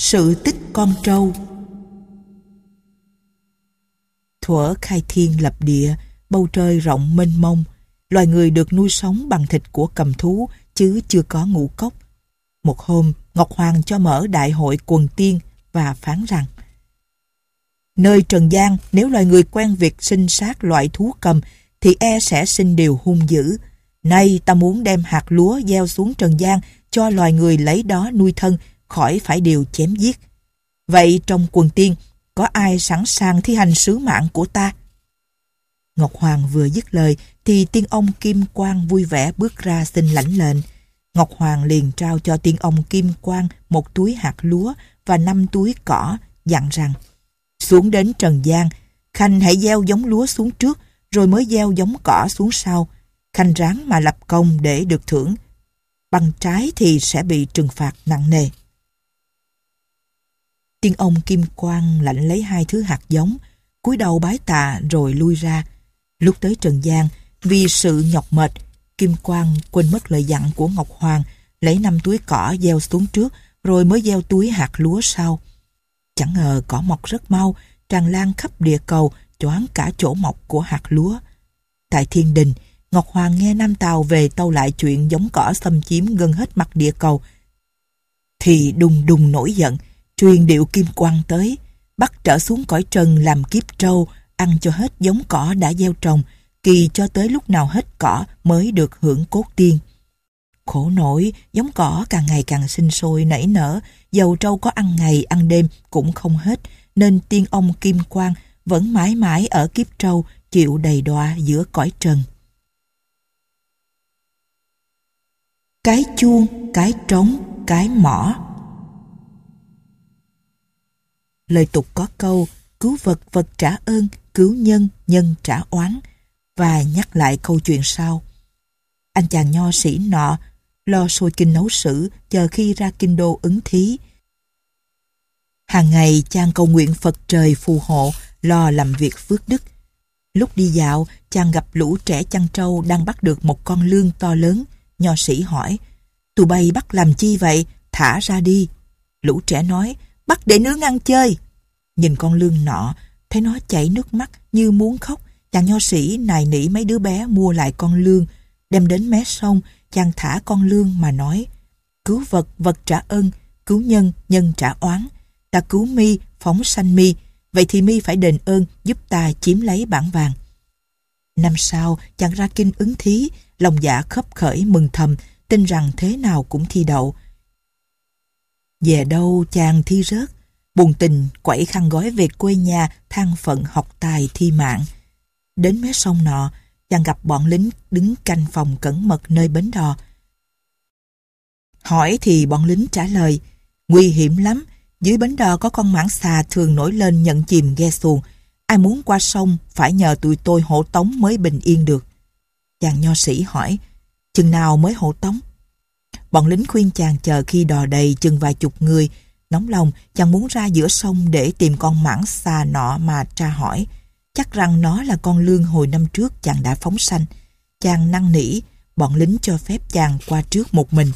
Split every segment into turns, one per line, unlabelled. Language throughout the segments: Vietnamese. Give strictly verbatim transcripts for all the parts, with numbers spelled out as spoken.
Sự tích con trâu. Thuở khai thiên lập địa, bầu trời rộng mênh mông, loài người được nuôi sống bằng thịt của cầm thú chứ chưa có ngũ cốc. Một hôm, Ngọc Hoàng cho mở đại hội quần tiên và phán rằng: nơi trần gian, nếu loài người quen việc sinh sát loại thú cầm thì e sẽ sinh điều hung dữ. Nay ta muốn đem hạt lúa gieo xuống trần gian cho loài người lấy đó nuôi thân, khỏi phải điều chém giết. Vậy trong quần tiên, có ai sẵn sàng thi hành sứ mạng của ta? Ngọc Hoàng vừa dứt lời thì tiên ông Kim Quang vui vẻ bước ra xin lãnh lệnh. Ngọc Hoàng liền trao cho tiên ông Kim Quang một túi hạt lúa và năm túi cỏ, dặn rằng: xuống đến trần gian, khanh hãy gieo giống lúa xuống trước, rồi mới gieo giống cỏ xuống sau. Khanh ráng mà lập công để được thưởng, bằng trái thì sẽ bị trừng phạt nặng nề. Tiên ông Kim Quang lãnh lấy hai thứ hạt giống, cúi đầu bái tạ rồi lui ra. Lúc tới trần gian, vì sự nhọc mệt, Kim Quang quên mất lời dặn của Ngọc Hoàng, lấy năm túi cỏ gieo xuống trước, rồi mới gieo túi hạt lúa sau. Chẳng ngờ cỏ mọc rất mau, tràn lan khắp địa cầu, choáng cả chỗ mọc của hạt lúa. Tại thiên đình, Ngọc Hoàng nghe Nam Tào về tâu lại chuyện giống cỏ xâm chiếm gần hết mặt địa cầu, thì đùng đùng nổi giận, truyền điệu Kim Quang tới, bắt trở xuống cõi trần làm kiếp trâu, ăn cho hết giống cỏ đã gieo trồng, kỳ cho tới lúc nào hết cỏ mới được hưởng cốt tiên. Khổ nổi, giống cỏ càng ngày càng sinh sôi nảy nở, dầu trâu có ăn ngày ăn đêm cũng không hết, nên tiên ông Kim Quang vẫn mãi mãi ở kiếp trâu, chịu đầy đọa giữa cõi trần. Cái chuông, cái trống, cái mõ. Lời tục có câu: cứu vật vật trả ơn, cứu nhân nhân trả oán, và nhắc lại câu chuyện sau. Anh chàng nho sĩ nọ lo sôi kinh nấu sử, chờ khi ra kinh đô ứng thí. Hàng ngày chàng cầu nguyện Phật trời phù hộ, lo làm việc phước đức. Lúc đi dạo, chàng gặp lũ trẻ chăn trâu đang bắt được một con lươn to lớn. Nho sĩ hỏi: tụi bay bắt làm chi vậy? Thả ra đi. Lũ trẻ nói: bắt để nướng ăn chơi. Nhìn con lươn nọ, thấy nó chảy nước mắt như muốn khóc. Chàng nho sĩ nài nỉ mấy đứa bé mua lại con lươn, đem đến mé sông. Chàng thả con lươn mà nói: cứu vật vật trả ơn, cứu nhân nhân trả oán. Ta cứu mi, phóng sanh mi, vậy thì mi phải đền ơn giúp ta chiếm lấy bản vàng. Năm sau chàng ra kinh ứng thí, lòng dạ khấp khởi mừng thầm, tin rằng thế nào cũng thi đậu. Về đâu chàng thi rớt, buồn tình quẩy khăn gói về quê nhà, than phận học tài thi mạng. Đến mé sông nọ, chàng gặp bọn lính đứng canh phòng cẩn mật nơi bến đò. Hỏi thì bọn lính trả lời: nguy hiểm lắm, dưới bến đò có con mãng xà thường nổi lên nhận chìm ghe xuồng. Ai muốn qua sông phải nhờ tụi tôi hộ tống mới bình yên được. Chàng nho sĩ hỏi: chừng nào mới hộ tống? Bọn lính khuyên chàng chờ khi đò đầy chừng vài chục người. Nóng lòng, chàng muốn ra giữa sông để tìm con mãng xà nọ mà tra hỏi. Chắc rằng nó là con lươn hồi năm trước chàng đã phóng sanh. Chàng năn nỉ, bọn lính cho phép chàng qua trước một mình.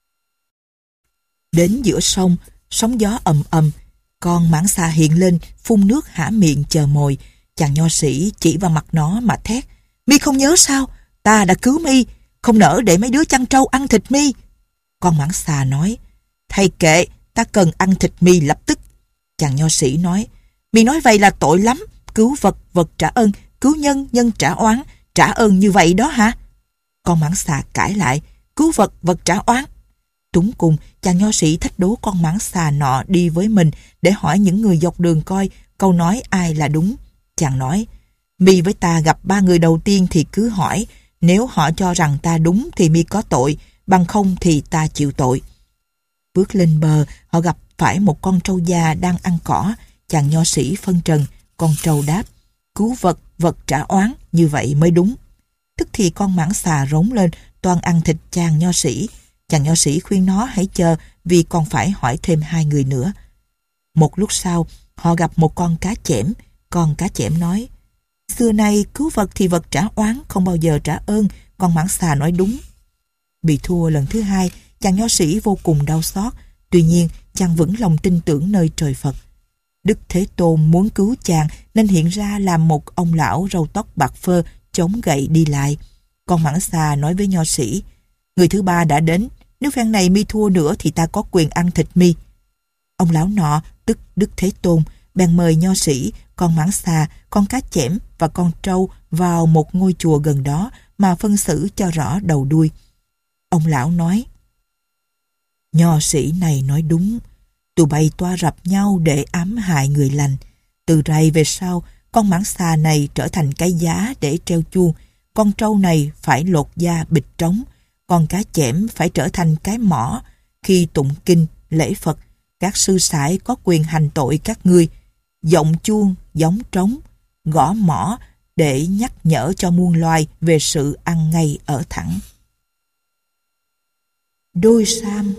Đến giữa sông, sóng gió ầm ầm, con mãng xà hiện lên, phun nước hả miệng chờ mồi. Chàng nho sĩ chỉ vào mặt nó mà thét: mi không nhớ sao? Ta đã cứu mi, không nỡ để mấy đứa chăn trâu ăn thịt mi. Con mãng xà nói: thầy kệ, ta cần ăn thịt mi lập tức. Chàng nho sĩ nói: mi nói vậy là tội lắm, cứu vật vật trả ơn, cứu nhân nhân trả oán, trả ơn như vậy đó hả? Con mãng xà cãi lại: cứu vật vật trả oán. Túng cùng, chàng nho sĩ thách đố con mãng xà nọ đi với mình để hỏi những người dọc đường coi câu nói ai là đúng. Chàng nói: mi với ta gặp ba người đầu tiên thì cứ hỏi, nếu họ cho rằng ta đúng thì mi có tội, bằng không thì ta chịu tội. Bước lên bờ, họ gặp phải một con trâu già đang ăn cỏ. Chàng nho sĩ phân trần. Con trâu đáp: cứu vật vật trả oán, như vậy mới đúng. Tức thì con mãng xà rống lên toan ăn thịt chàng nho sĩ. Chàng nho sĩ khuyên nó hãy chờ, vì còn phải hỏi thêm hai người nữa. Một lúc sau, họ gặp một con cá chẽm. Con cá chẽm nói: xưa nay cứu vật thì vật trả oán, không bao giờ trả ơn. Con mãng xà nói đúng. Bị thua lần thứ hai, chàng nho sĩ vô cùng đau xót. Tuy nhiên, chàng vững lòng tin tưởng nơi trời Phật. Đức Thế Tôn muốn cứu chàng nên hiện ra làm một ông lão râu tóc bạc phơ, chống gậy đi lại. Con Mãng Xà nói với nho sĩ: người thứ ba đã đến, nếu phen này mi thua nữa thì ta có quyền ăn thịt mi. Ông lão nọ, tức Đức Thế Tôn, bèn mời nho sĩ, con Mãng Xà, con cá chẽm và con trâu vào một ngôi chùa gần đó mà phân xử cho rõ đầu đuôi. Ông lão nói: nho sĩ này nói đúng, tụi bay toa rập nhau để ám hại người lành. Từ rày về sau, con Mãng Xà này trở thành cái giá để treo chuông, con trâu này phải lột da bịt trống, con cá chẽm phải trở thành cái mỏ. Khi tụng kinh, lễ Phật, các sư sãi có quyền hành tội các ngươi. Giọng chuông, gióng trống, gõ mỏ để nhắc nhở cho muôn loài về sự ăn ngay ở thẳng. Đôi sam.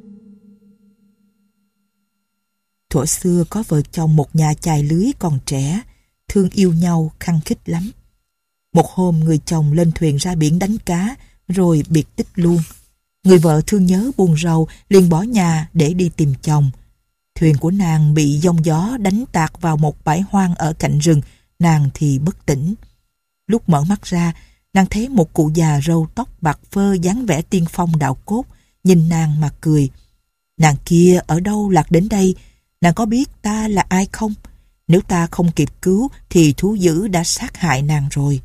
Thuở xưa có vợ chồng một nhà chài lưới còn trẻ, thương yêu nhau khăng khít lắm. Một hôm người chồng lên thuyền ra biển đánh cá, rồi biệt tích luôn. Người vợ thương nhớ buồn rầu, liền bỏ nhà để đi tìm chồng. Thuyền của nàng bị giông gió đánh tạt vào một bãi hoang ở cạnh rừng, nàng thì bất tỉnh. Lúc mở mắt ra, nàng thấy một cụ già râu tóc bạc phơ dáng vẻ tiên phong đạo cốt, nhìn nàng mà cười. Nàng kia ở đâu lạc đến đây? Nàng có biết ta là ai không? Nếu ta không kịp cứu thì thú dữ đã sát hại nàng rồi.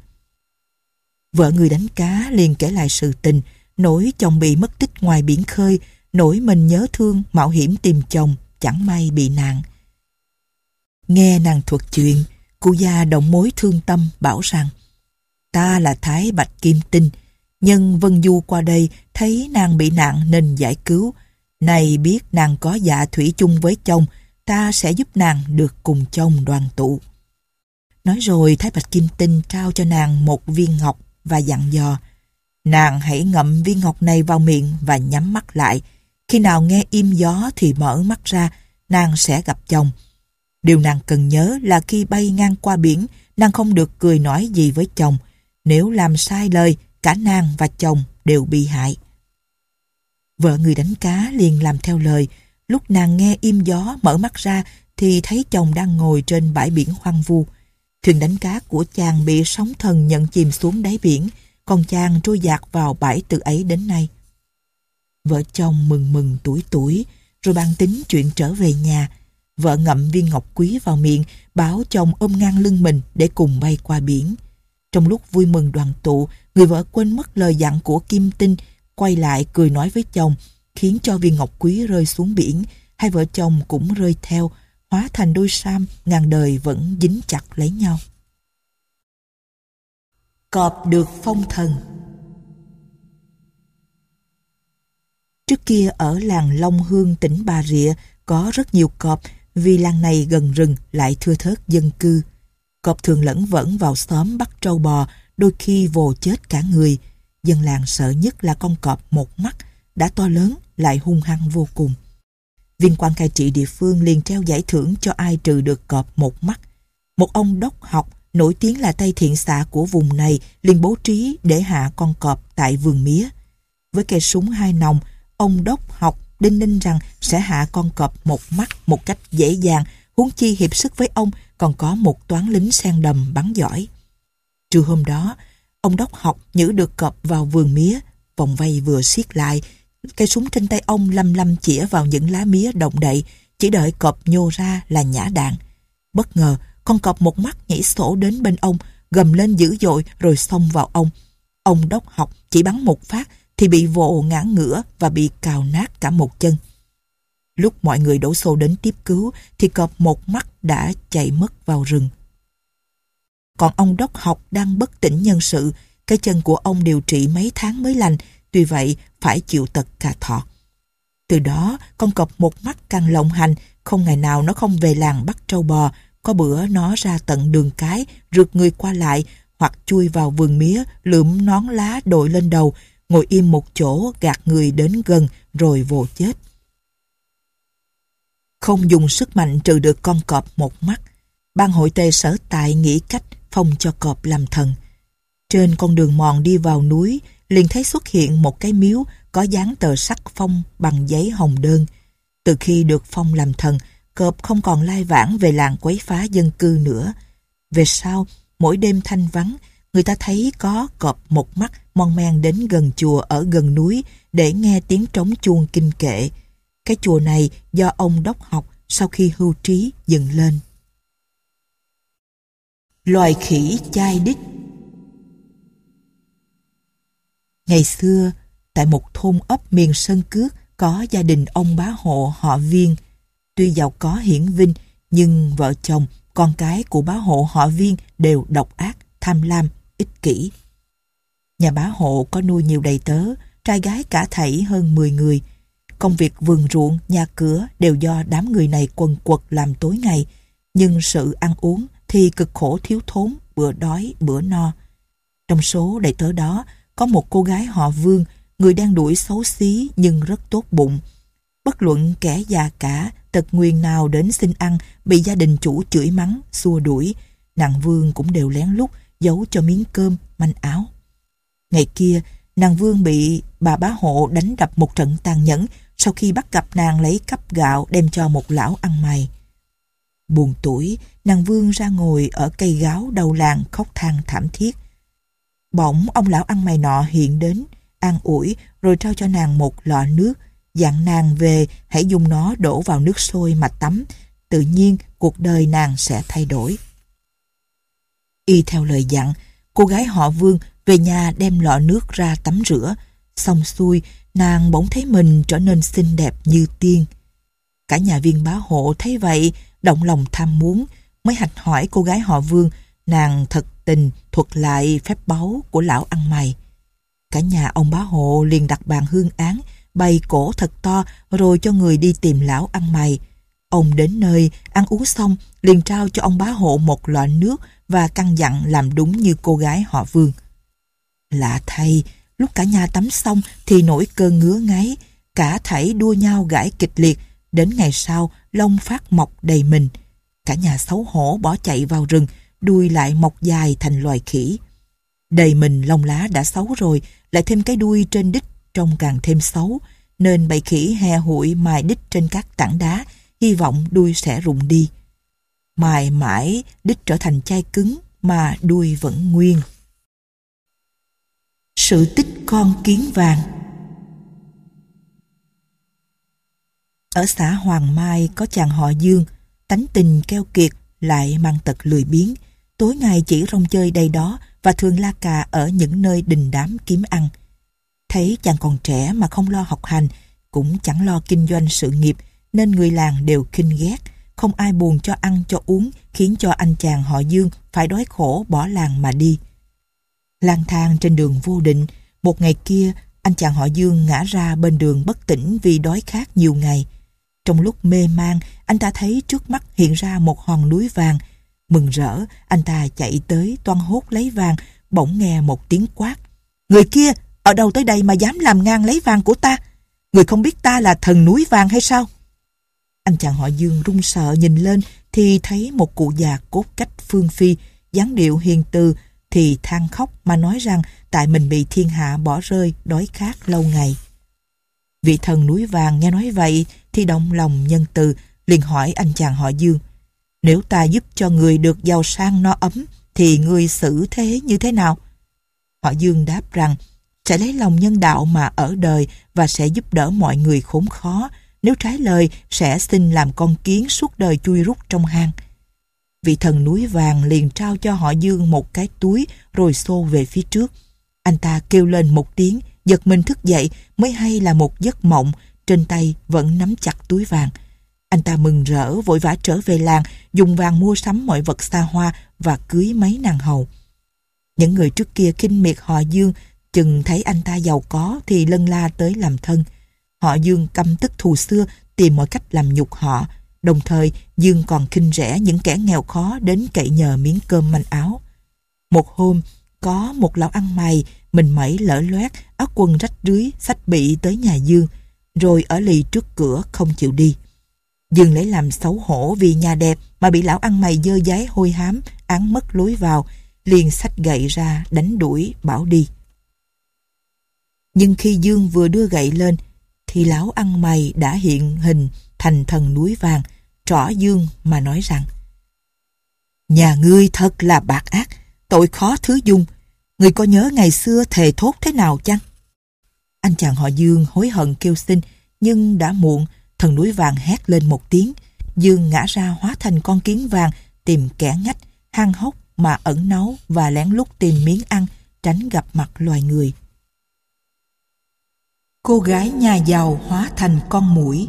Vợ người đánh cá liền kể lại sự tình, nỗi chồng bị mất tích ngoài biển khơi, nỗi mình nhớ thương mạo hiểm tìm chồng, chẳng may bị nạn. Nghe nàng thuật chuyện, cụ già động mối thương tâm bảo rằng: ta là Thái Bạch Kim Tinh, nhân vân du qua đây thấy nàng bị nạn nên giải cứu. Này biết nàng có dạ thủy chung với chồng, ta sẽ giúp nàng được cùng chồng đoàn tụ. Nói rồi Thái Bạch Kim Tinh trao cho nàng một viên ngọc và dặn dò: nàng hãy ngậm viên ngọc này vào miệng và nhắm mắt lại. Khi nào nghe im gió thì mở mắt ra, nàng sẽ gặp chồng. Điều nàng cần nhớ là khi bay ngang qua biển, nàng không được cười nói gì với chồng. Nếu làm sai lời, cả nàng và chồng đều bị hại. Vợ người đánh cá liền làm theo lời. Lúc nàng nghe im gió mở mắt ra thì thấy chồng đang ngồi trên bãi biển hoang vu. Thuyền đánh cá của chàng bị sóng thần nhận chìm xuống đáy biển, còn chàng trôi dạt vào bãi từ ấy đến nay. Vợ chồng mừng mừng tuổi tuổi, rồi bàn tính chuyện trở về nhà. Vợ ngậm viên ngọc quý vào miệng, bảo chồng ôm ngang lưng mình để cùng bay qua biển. Trong lúc vui mừng đoàn tụ, người vợ quên mất lời dặn của Kim Tinh, quay lại cười nói với chồng, khiến cho viên ngọc quý rơi xuống biển. Hai vợ chồng cũng rơi theo, hóa thành đôi sam ngàn đời vẫn dính chặt lấy nhau. Cọp được phong thần. Trước kia ở làng Long Hương, tỉnh Bà Rịa có rất nhiều cọp, vì làng này gần rừng lại thưa thớt dân cư. Cọp thường lẫn vẩn vào xóm bắt trâu bò, đôi khi vồ chết cả người. Dân làng sợ nhất là con cọp một mắt, đã to lớn lại hung hăng vô cùng. Viên quan cai trị địa phương liền treo giải thưởng cho ai trừ được cọp một mắt. Một ông đốc học nổi tiếng là tay thiện xạ của vùng này liền bố trí để hạ con cọp tại vườn mía. Với cây súng hai nòng, ông đốc học đinh ninh rằng sẽ hạ con cọp một mắt một cách dễ dàng, huống chi hiệp sức với ông còn có một toán lính sen đầm bắn giỏi. Trưa hôm đó, ông đốc học nhử được cọp vào vườn mía, vòng vây vừa siết lại, cây súng trên tay ông lăm lăm chĩa vào những lá mía động đậy, chỉ đợi cọp nhô ra là nhả đạn. Bất ngờ, con cọp một mắt nhảy sổ đến bên ông, gầm lên dữ dội rồi xông vào ông. Ông đốc học chỉ bắn một phát thì bị vồ ngã ngửa và bị cào nát cả một chân. Lúc mọi người đổ xô đến tiếp cứu thì cọp một mắt đã chạy mất vào rừng. Còn ông đốc học đang bất tỉnh nhân sự, cái chân của ông điều trị mấy tháng mới lành, tuy vậy phải chịu tật cả thọ. Từ đó con cọp một mắt càng lộng hành, không ngày nào nó không về làng bắt trâu bò. Có bữa nó ra tận đường cái rượt người qua lại, hoặc chui vào vườn mía lượm nón lá đội lên đầu, ngồi im một chỗ gạt người đến gần rồi vồ chết. Không dùng sức mạnh trừ được con cọp một mắt, ban hội tề sở tại nghĩ cách phong cho cọp làm thần. Trên con đường mòn đi vào núi liền thấy xuất hiện một cái miếu có dán tờ sắc phong bằng giấy hồng đơn. Từ khi được phong làm thần, Cọp không còn lai vãng về làng quấy phá dân cư nữa. Về sau, mỗi đêm thanh vắng, người ta thấy có Cọp một mắt mon men đến gần chùa ở gần núi để nghe tiếng trống chuông kinh kệ. Cái chùa này do ông đốc học sau khi hưu trí dựng lên. Loài khỉ chai đít. Ngày xưa, tại một thôn ấp miền Sơn Cước có gia đình ông bá hộ họ Viên. Tuy giàu có hiển vinh, nhưng vợ chồng, con cái của bá hộ họ Viên đều độc ác, tham lam, ích kỷ. Nhà bá hộ có nuôi nhiều đầy tớ, trai gái cả thảy hơn mười người. Công việc vườn ruộng, nhà cửa đều do đám người này quần quật làm tối ngày, nhưng sự ăn uống thì cực khổ thiếu thốn, bữa đói bữa no. Trong số đầy tớ đó có một cô gái họ Vương, người đang đuổi xấu xí nhưng rất tốt bụng. Bất luận kẻ già cả, tật nguyền nào đến xin ăn bị gia đình chủ chửi mắng, xua đuổi, nàng Vương cũng đều lén lút giấu cho miếng cơm, manh áo. Ngày kia, nàng Vương bị bà bá hộ đánh đập một trận tàn nhẫn sau khi bắt gặp nàng lấy cắp gạo đem cho một lão ăn mày. Buồn tủi, nàng Vương ra ngồi ở cây gáo đầu làng khóc than thảm thiết. Bỗng ông lão ăn mày nọ hiện đến, an ủi rồi trao cho nàng một lọ nước, dặn nàng về hãy dùng nó đổ vào nước sôi mà tắm, tự nhiên cuộc đời nàng sẽ thay đổi. Y theo lời dặn, cô gái họ Vương về nhà đem lọ nước ra tắm rửa. Xong xuôi, nàng bỗng thấy mình trở nên xinh đẹp như tiên. Cả nhà Viên bá hộ thấy vậy, động lòng tham muốn, mới hạch hỏi cô gái họ Vương. Nàng thật tình thuật lại phép báu của lão ăn mày. Cả nhà ông bá hộ liền đặt bàn hương án, bày cỗ thật to rồi cho người đi tìm lão ăn mày. Ông đến nơi, ăn uống xong, liền trao cho ông bá hộ một lọ nước và căn dặn làm đúng như cô gái họ Vương. Lạ thay, lúc cả nhà tắm xong thì nổi cơn ngứa ngáy, cả thảy đua nhau gãi kịch liệt, đến ngày sau lông phát mọc đầy mình. Cả nhà xấu hổ bỏ chạy vào rừng, đuôi lại mọc dài thành loài khỉ. Đầy mình lông lá đã xấu rồi, lại thêm cái đuôi trên đít trông càng thêm xấu, nên bầy khỉ he hụi mài đít trên các tảng đá, hy vọng đuôi sẽ rụng đi. Mài mãi, đít trở thành chai cứng mà đuôi vẫn nguyên. Sự tích con kiến vàng. Ở xã Hoàng Mai có chàng họ Dương, tánh tình keo kiệt lại mang tật lười biếng, tối ngày chỉ rong chơi đây đó và thường la cà ở những nơi đình đám kiếm ăn. Thấy chàng còn trẻ mà không lo học hành, cũng chẳng lo kinh doanh sự nghiệp, nên người làng đều khinh ghét, không ai buồn cho ăn cho uống, khiến cho anh chàng họ Dương phải đói khổ bỏ làng mà đi. Lang thang trên đường vô định, một ngày kia anh chàng họ Dương ngã ra bên đường bất tỉnh vì đói khát nhiều ngày. Trong lúc mê man, anh ta thấy trước mắt hiện ra một hòn núi vàng. Mừng rỡ, anh ta chạy tới toan hốt lấy vàng, bỗng nghe một tiếng quát: "Người kia, ở đâu tới đây mà dám làm ngang lấy vàng của ta? Người không biết ta là thần núi vàng hay sao?" Anh chàng họ Dương run sợ nhìn lên thì thấy một cụ già cốt cách phương phi, dáng điệu hiền từ, thì than khóc mà nói rằng tại mình bị thiên hạ bỏ rơi, đói khát lâu ngày. Vị thần núi vàng nghe nói vậy thì động lòng nhân từ, liền hỏi anh chàng họ Dương: "Nếu ta giúp cho người được giàu sang no ấm thì người xử thế như thế nào?" Họ Dương đáp rằng sẽ lấy lòng nhân đạo mà ở đời và sẽ giúp đỡ mọi người khốn khó, nếu trái lời sẽ xin làm con kiến suốt đời chui rút trong hang. Vị thần núi vàng liền trao cho họ Dương một cái túi rồi xô về phía trước. Anh ta kêu lên một tiếng, giật mình thức dậy mới hay là một giấc mộng, trên tay vẫn nắm chặt túi vàng. Anh ta mừng rỡ vội vã trở về làng, dùng vàng mua sắm mọi vật xa hoa và cưới mấy nàng hầu. Những người trước kia khinh miệt họ Dương, chừng thấy anh ta giàu có thì lân la tới làm thân. Họ Dương căm tức thù xưa, tìm mọi cách làm nhục họ. Đồng thời Dương còn khinh rẻ những kẻ nghèo khó đến cậy nhờ miếng cơm manh áo. Một hôm, có một lão ăn mày mình mẩy lở loét, áo quần rách rưới, xách bị tới nhà Dương, rồi ở lì trước cửa không chịu đi. Dương lấy làm xấu hổ vì nhà đẹp mà bị lão ăn mày dơ dáy hôi hám, án mất lối vào, liền xách gậy ra đánh đuổi bảo đi. Nhưng khi Dương vừa đưa gậy lên thì lão ăn mày đã hiện hình thành thần núi vàng, trỏ dương mà nói rằng: Nhà ngươi thật là bạc ác, tội khó thứ dung. Ngươi có nhớ ngày xưa thề thốt thế nào chăng? Anh chàng họ Dương hối hận kêu xin, nhưng đã muộn. Thần núi vàng hét lên một tiếng. Dương ngã ra hóa thành con kiến vàng, tìm kẻ ngách, hang hốc mà ẩn náu và lén lút tìm miếng ăn, tránh gặp mặt loài người. Cô gái nhà giàu hóa thành con muỗi.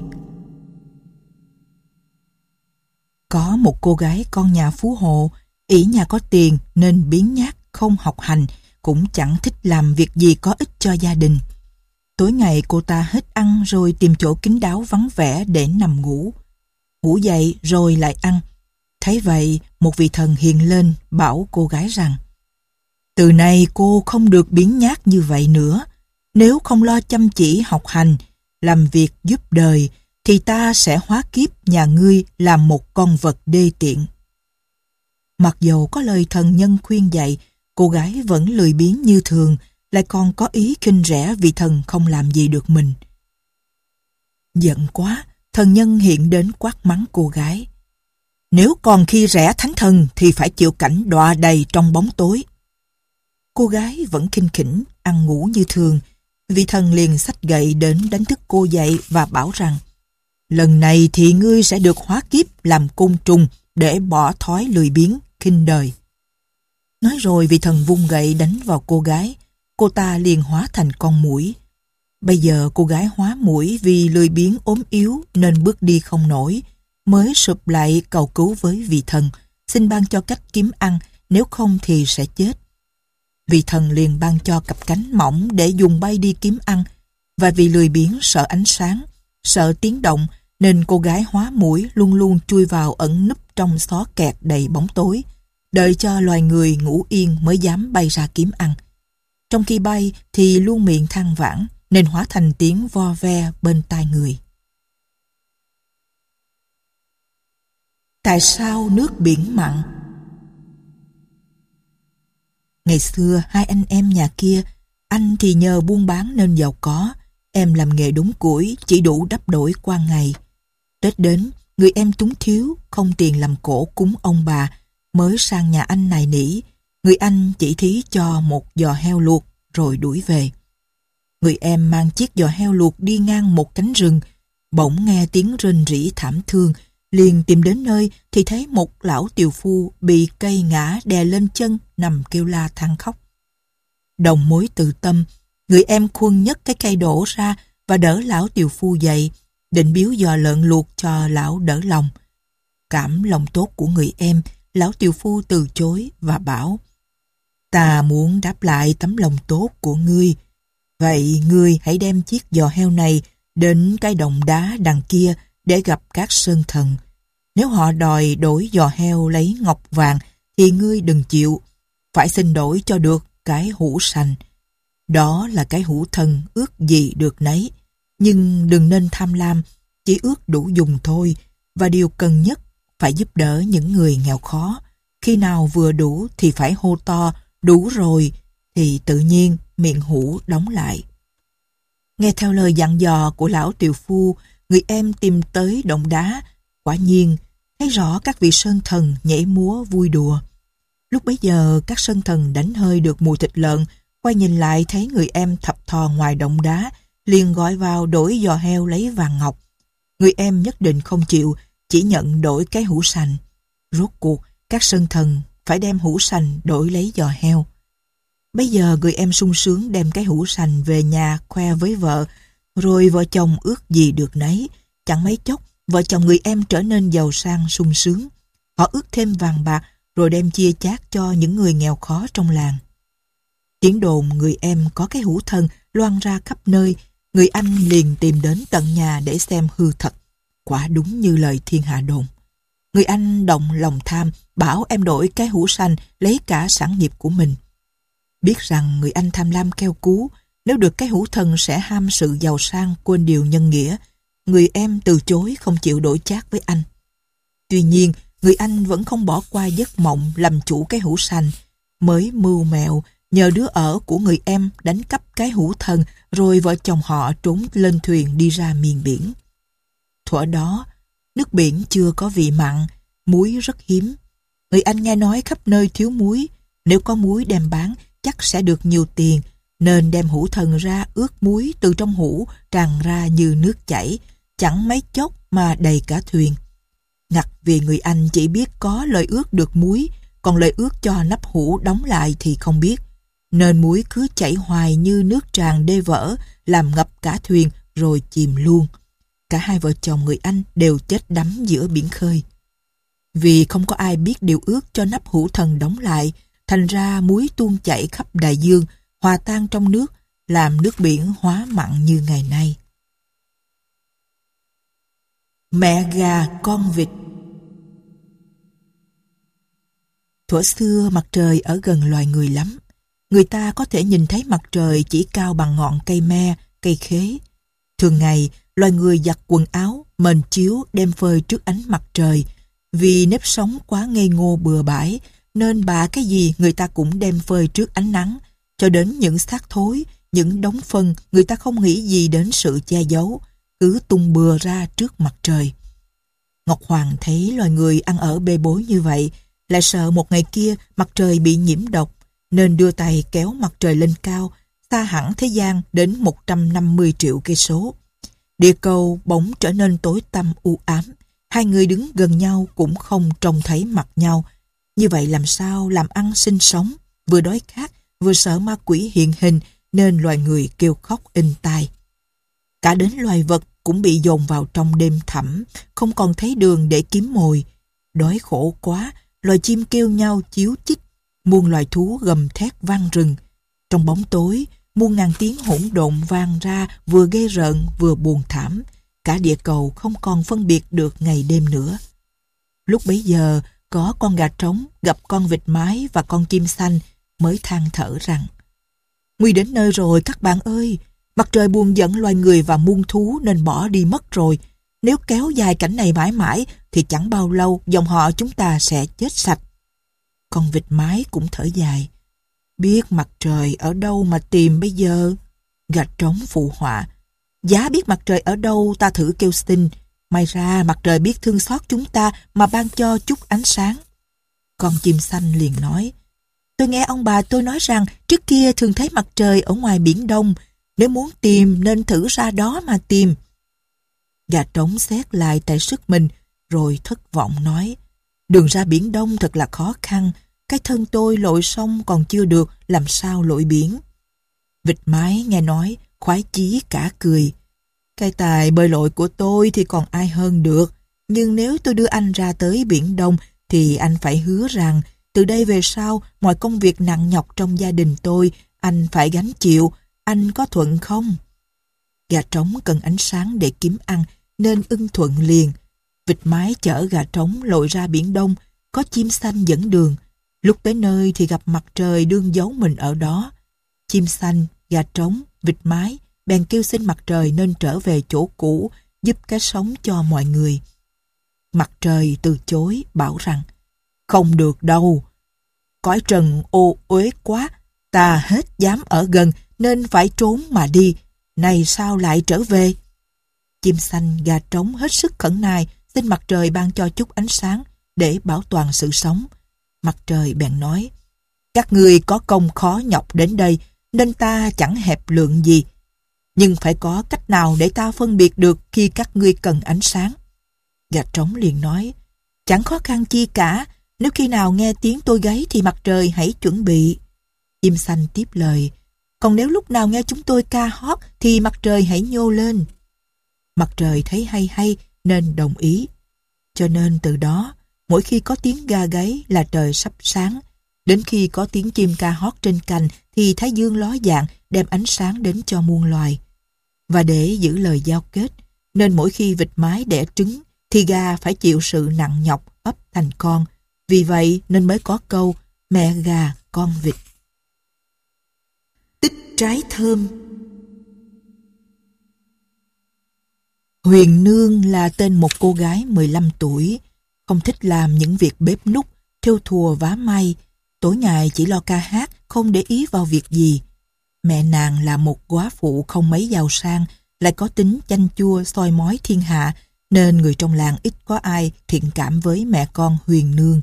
Có một cô gái con nhà phú hộ, ỷ nhà có tiền nên biếng nhác, không học hành, cũng chẳng thích làm việc gì có ích cho gia đình. Tối ngày cô ta hết ăn rồi tìm chỗ kín đáo vắng vẻ để nằm ngủ. Ngủ dậy rồi lại ăn. Thấy vậy, một vị thần hiện lên bảo cô gái rằng: Từ nay cô không được biếng nhác như vậy nữa. Nếu không lo chăm chỉ học hành, làm việc giúp đời, thì ta sẽ hóa kiếp nhà ngươi làm một con vật đê tiện. Mặc dầu có lời thần nhân khuyên dạy, cô gái vẫn lười biếng như thường, lại còn có ý khinh rẻ vì thần không làm gì được mình. Giận quá, thần nhân hiện đến quát mắng cô gái: Nếu còn khi rẻ thánh thần thì phải chịu cảnh đọa đầy trong bóng tối. Cô gái vẫn khinh khỉnh, ăn ngủ như thường. Vị thần liền xách gậy đến đánh thức cô dậy và bảo rằng: Lần này thì ngươi sẽ được hóa kiếp làm côn trùng để bỏ thói lười biếng, khinh đời. Nói rồi vị thần vung gậy đánh vào cô gái. Cô ta liền hóa thành con muỗi. Bây giờ cô gái hóa muỗi vì lười biếng ốm yếu nên bước đi không nổi, mới sụp lại cầu cứu với vị thần, xin ban cho cách kiếm ăn, nếu không thì sẽ chết. Vị thần liền ban cho cặp cánh mỏng để dùng bay đi kiếm ăn, và vì lười biếng sợ ánh sáng, sợ tiếng động, nên cô gái hóa muỗi luôn luôn chui vào ẩn núp trong xó kẹt đầy bóng tối, đợi cho loài người ngủ yên mới dám bay ra kiếm ăn. Trong khi bay thì luôn miệng than vãn, nên hóa thành tiếng vo ve bên tai người. Tại sao nước biển mặn? Ngày xưa hai anh em nhà kia, anh thì nhờ buôn bán nên giàu có, em làm nghề đốn củi chỉ đủ đắp đổi qua ngày. Tết đến, người em túng thiếu, không tiền làm cỗ cúng ông bà, mới sang nhà anh nài nỉ. Người anh chỉ thí cho một giò heo luộc rồi đuổi về. Người em mang chiếc giò heo luộc đi ngang một cánh rừng, bỗng nghe tiếng rên rỉ thảm thương, liền tìm đến nơi thì thấy một lão tiều phu bị cây ngã đè lên chân nằm kêu la than khóc. Đồng mối từ tâm, người em khuân nhấc cái cây đổ ra và đỡ lão tiều phu dậy, định biếu giò lợn luộc cho lão đỡ lòng. Cảm lòng tốt của người em, lão tiều phu từ chối và bảo: Ta muốn đáp lại tấm lòng tốt của ngươi. Vậy ngươi hãy đem chiếc giò heo này đến cái đồng đá đằng kia để gặp các sơn thần. Nếu họ đòi đổi giò heo lấy ngọc vàng thì ngươi đừng chịu, phải xin đổi cho được cái hũ sành. Đó là cái hũ thần, ước gì được nấy. Nhưng đừng nên tham lam, chỉ ước đủ dùng thôi. Và điều cần nhất, phải giúp đỡ những người nghèo khó. Khi nào vừa đủ thì phải hô to, đủ rồi, thì tự nhiên miệng hũ đóng lại. Nghe theo lời dặn dò của lão tiều phu, người em tìm tới động đá. Quả nhiên, thấy rõ các vị sơn thần nhảy múa vui đùa. Lúc bấy giờ, các sơn thần đánh hơi được mùi thịt lợn, quay nhìn lại thấy người em thập thò ngoài động đá, liền gọi vào đổi giò heo lấy vàng ngọc. Người em nhất định không chịu, chỉ nhận đổi cái hũ sành. Rốt cuộc, các sơn thần phải đem hũ sành đổi lấy giò heo. Bây giờ người em sung sướng đem cái hũ sành về nhà khoe với vợ, rồi vợ chồng ước gì được nấy. Chẳng mấy chốc, vợ chồng người em trở nên giàu sang sung sướng. Họ ước thêm vàng bạc rồi đem chia chác cho những người nghèo khó trong làng. Tiếng đồn người em có cái hũ thần loan ra khắp nơi, người anh liền tìm đến tận nhà để xem hư thật. Quả đúng như lời thiên hạ đồn. Người anh động lòng tham, bảo em đổi cái hũ sành lấy cả sản nghiệp của mình. Biết rằng người anh tham lam keo cú, nếu được cái hũ thần sẽ ham sự giàu sang quên điều nhân nghĩa. Người em từ chối không chịu đổi chác với anh. Tuy nhiên, người anh vẫn không bỏ qua giấc mộng làm chủ cái hũ sành, mới mưu mẹo nhờ đứa ở của người em đánh cắp cái hũ thần, rồi vợ chồng họ trốn lên thuyền đi ra miền biển. Thuở đó, nước biển chưa có vị mặn, muối rất hiếm. Người Anh nghe nói khắp nơi thiếu muối, nếu có muối đem bán chắc sẽ được nhiều tiền, nên đem hũ thần ra ướt muối từ trong hũ tràn ra như nước chảy, chẳng mấy chốc mà đầy cả thuyền. Ngặt vì người Anh chỉ biết có lời ướt được muối, còn lời ướt cho nắp hũ đóng lại thì không biết, nên muối cứ chảy hoài như nước tràn đê vỡ, làm ngập cả thuyền rồi chìm luôn. Cả hai vợ chồng người Anh đều chết đắm giữa biển khơi. Vì không có ai biết điều ước cho nắp hũ thần đóng lại, thành ra muối tuôn chảy khắp đại dương, hòa tan trong nước, làm nước biển hóa mặn như ngày nay. Mẹ gà con vịt. Thuở xưa mặt trời ở gần loài người lắm. Người ta có thể nhìn thấy mặt trời chỉ cao bằng ngọn cây me, cây khế. Thường ngày, loài người giặt quần áo, mền chiếu đem phơi trước ánh mặt trời. Vì nếp sống quá ngây ngô bừa bãi, nên bạ cái gì người ta cũng đem phơi trước ánh nắng, cho đến những xác thối, những đống phân người ta không nghĩ gì đến sự che giấu, cứ tung bừa ra trước mặt trời. Ngọc Hoàng thấy loài người ăn ở bê bối như vậy, lại sợ một ngày kia mặt trời bị nhiễm độc, nên đưa tay kéo mặt trời lên cao, xa hẳn thế gian đến một trăm năm mươi triệu cây số. Địa cầu bỗng trở nên tối tăm u ám, hai người đứng gần nhau cũng không trông thấy mặt nhau. Như vậy làm sao làm ăn sinh sống, vừa đói khát, vừa sợ ma quỷ hiện hình, nên loài người kêu khóc inh tai. Cả đến loài vật cũng bị dồn vào trong đêm thẳm, không còn thấy đường để kiếm mồi. Đói khổ quá, loài chim kêu nhau chíu chích, muôn loài thú gầm thét vang rừng. Trong bóng tối, muôn ngàn tiếng hỗn độn vang ra, vừa ghê rợn vừa buồn thảm. Cả địa cầu không còn phân biệt được ngày đêm nữa. Lúc bấy giờ, có con gà trống gặp con vịt mái và con chim xanh mới than thở rằng: nguy đến nơi rồi các bạn ơi, mặt trời buồn giận loài người và muôn thú nên bỏ đi mất rồi. Nếu kéo dài cảnh này mãi mãi thì chẳng bao lâu dòng họ chúng ta sẽ chết sạch. Con vịt mái cũng thở dài: biết mặt trời ở đâu mà tìm bây giờ? Gà trống phụ họa: giá biết mặt trời ở đâu ta thử kêu xin, may ra mặt trời biết thương xót chúng ta mà ban cho chút ánh sáng. Con chim xanh liền nói: tôi nghe ông bà tôi nói rằng trước kia thường thấy mặt trời ở ngoài biển Đông, nếu muốn tìm nên thử ra đó mà tìm. Gà trống xét lại tại sức mình rồi thất vọng nói: đường ra biển Đông thật là khó khăn, cái thân tôi lội sông còn chưa được, làm sao lội biển. Vịt mái nghe nói khoái chí cả cười: cái tài bơi lội của tôi thì còn ai hơn được, nhưng nếu tôi đưa anh ra tới biển Đông thì anh phải hứa rằng từ đây về sau mọi công việc nặng nhọc trong gia đình tôi anh phải gánh chịu, anh có thuận không? Gà trống cần ánh sáng để kiếm ăn nên ưng thuận liền. Vịt mái chở gà trống lội ra biển Đông, có chim xanh dẫn đường. Lúc tới nơi thì gặp mặt trời đương giấu mình ở đó. Chim xanh, gà trống, vịt mái bèn kêu xin mặt trời nên trở về chỗ cũ, giúp cái sống cho mọi người. Mặt trời từ chối, bảo rằng: không được đâu, cõi trần ô uế quá, ta hết dám ở gần nên phải trốn mà đi, này sao lại trở về? Chim xanh, gà trống hết sức khẩn nài xin mặt trời ban cho chút ánh sáng để bảo toàn sự sống. Mặt trời bèn nói: các ngươi có công khó nhọc đến đây nên ta chẳng hẹp lượng gì, nhưng phải có cách nào để ta phân biệt được khi các ngươi cần ánh sáng. Gà trống liền nói: chẳng khó khăn chi cả, nếu khi nào nghe tiếng tôi gáy thì mặt trời hãy chuẩn bị. Chim xanh tiếp lời: còn nếu lúc nào nghe chúng tôi ca hót thì mặt trời hãy nhô lên. Mặt trời thấy hay hay nên đồng ý. Cho nên từ đó, mỗi khi có tiếng ga gáy là trời sắp sáng, đến khi có tiếng chim ca hót trên cành thì thái dương ló dạng đem ánh sáng đến cho muôn loài. Và để giữ lời giao kết, nên mỗi khi vịt mái đẻ trứng thì gà phải chịu sự nặng nhọc ấp thành con. Vì vậy nên mới có câu mẹ gà con vịt. Tích trái thơm. Huyền Nương là tên một cô gái mười lăm tuổi, không thích làm những việc bếp núc, thêu thùa vá may, tối ngày chỉ lo ca hát, không để ý vào việc gì. Mẹ nàng là một góa phụ không mấy giàu sang, lại có tính chanh chua soi mói thiên hạ, nên người trong làng ít có ai thiện cảm với mẹ con Huyền Nương.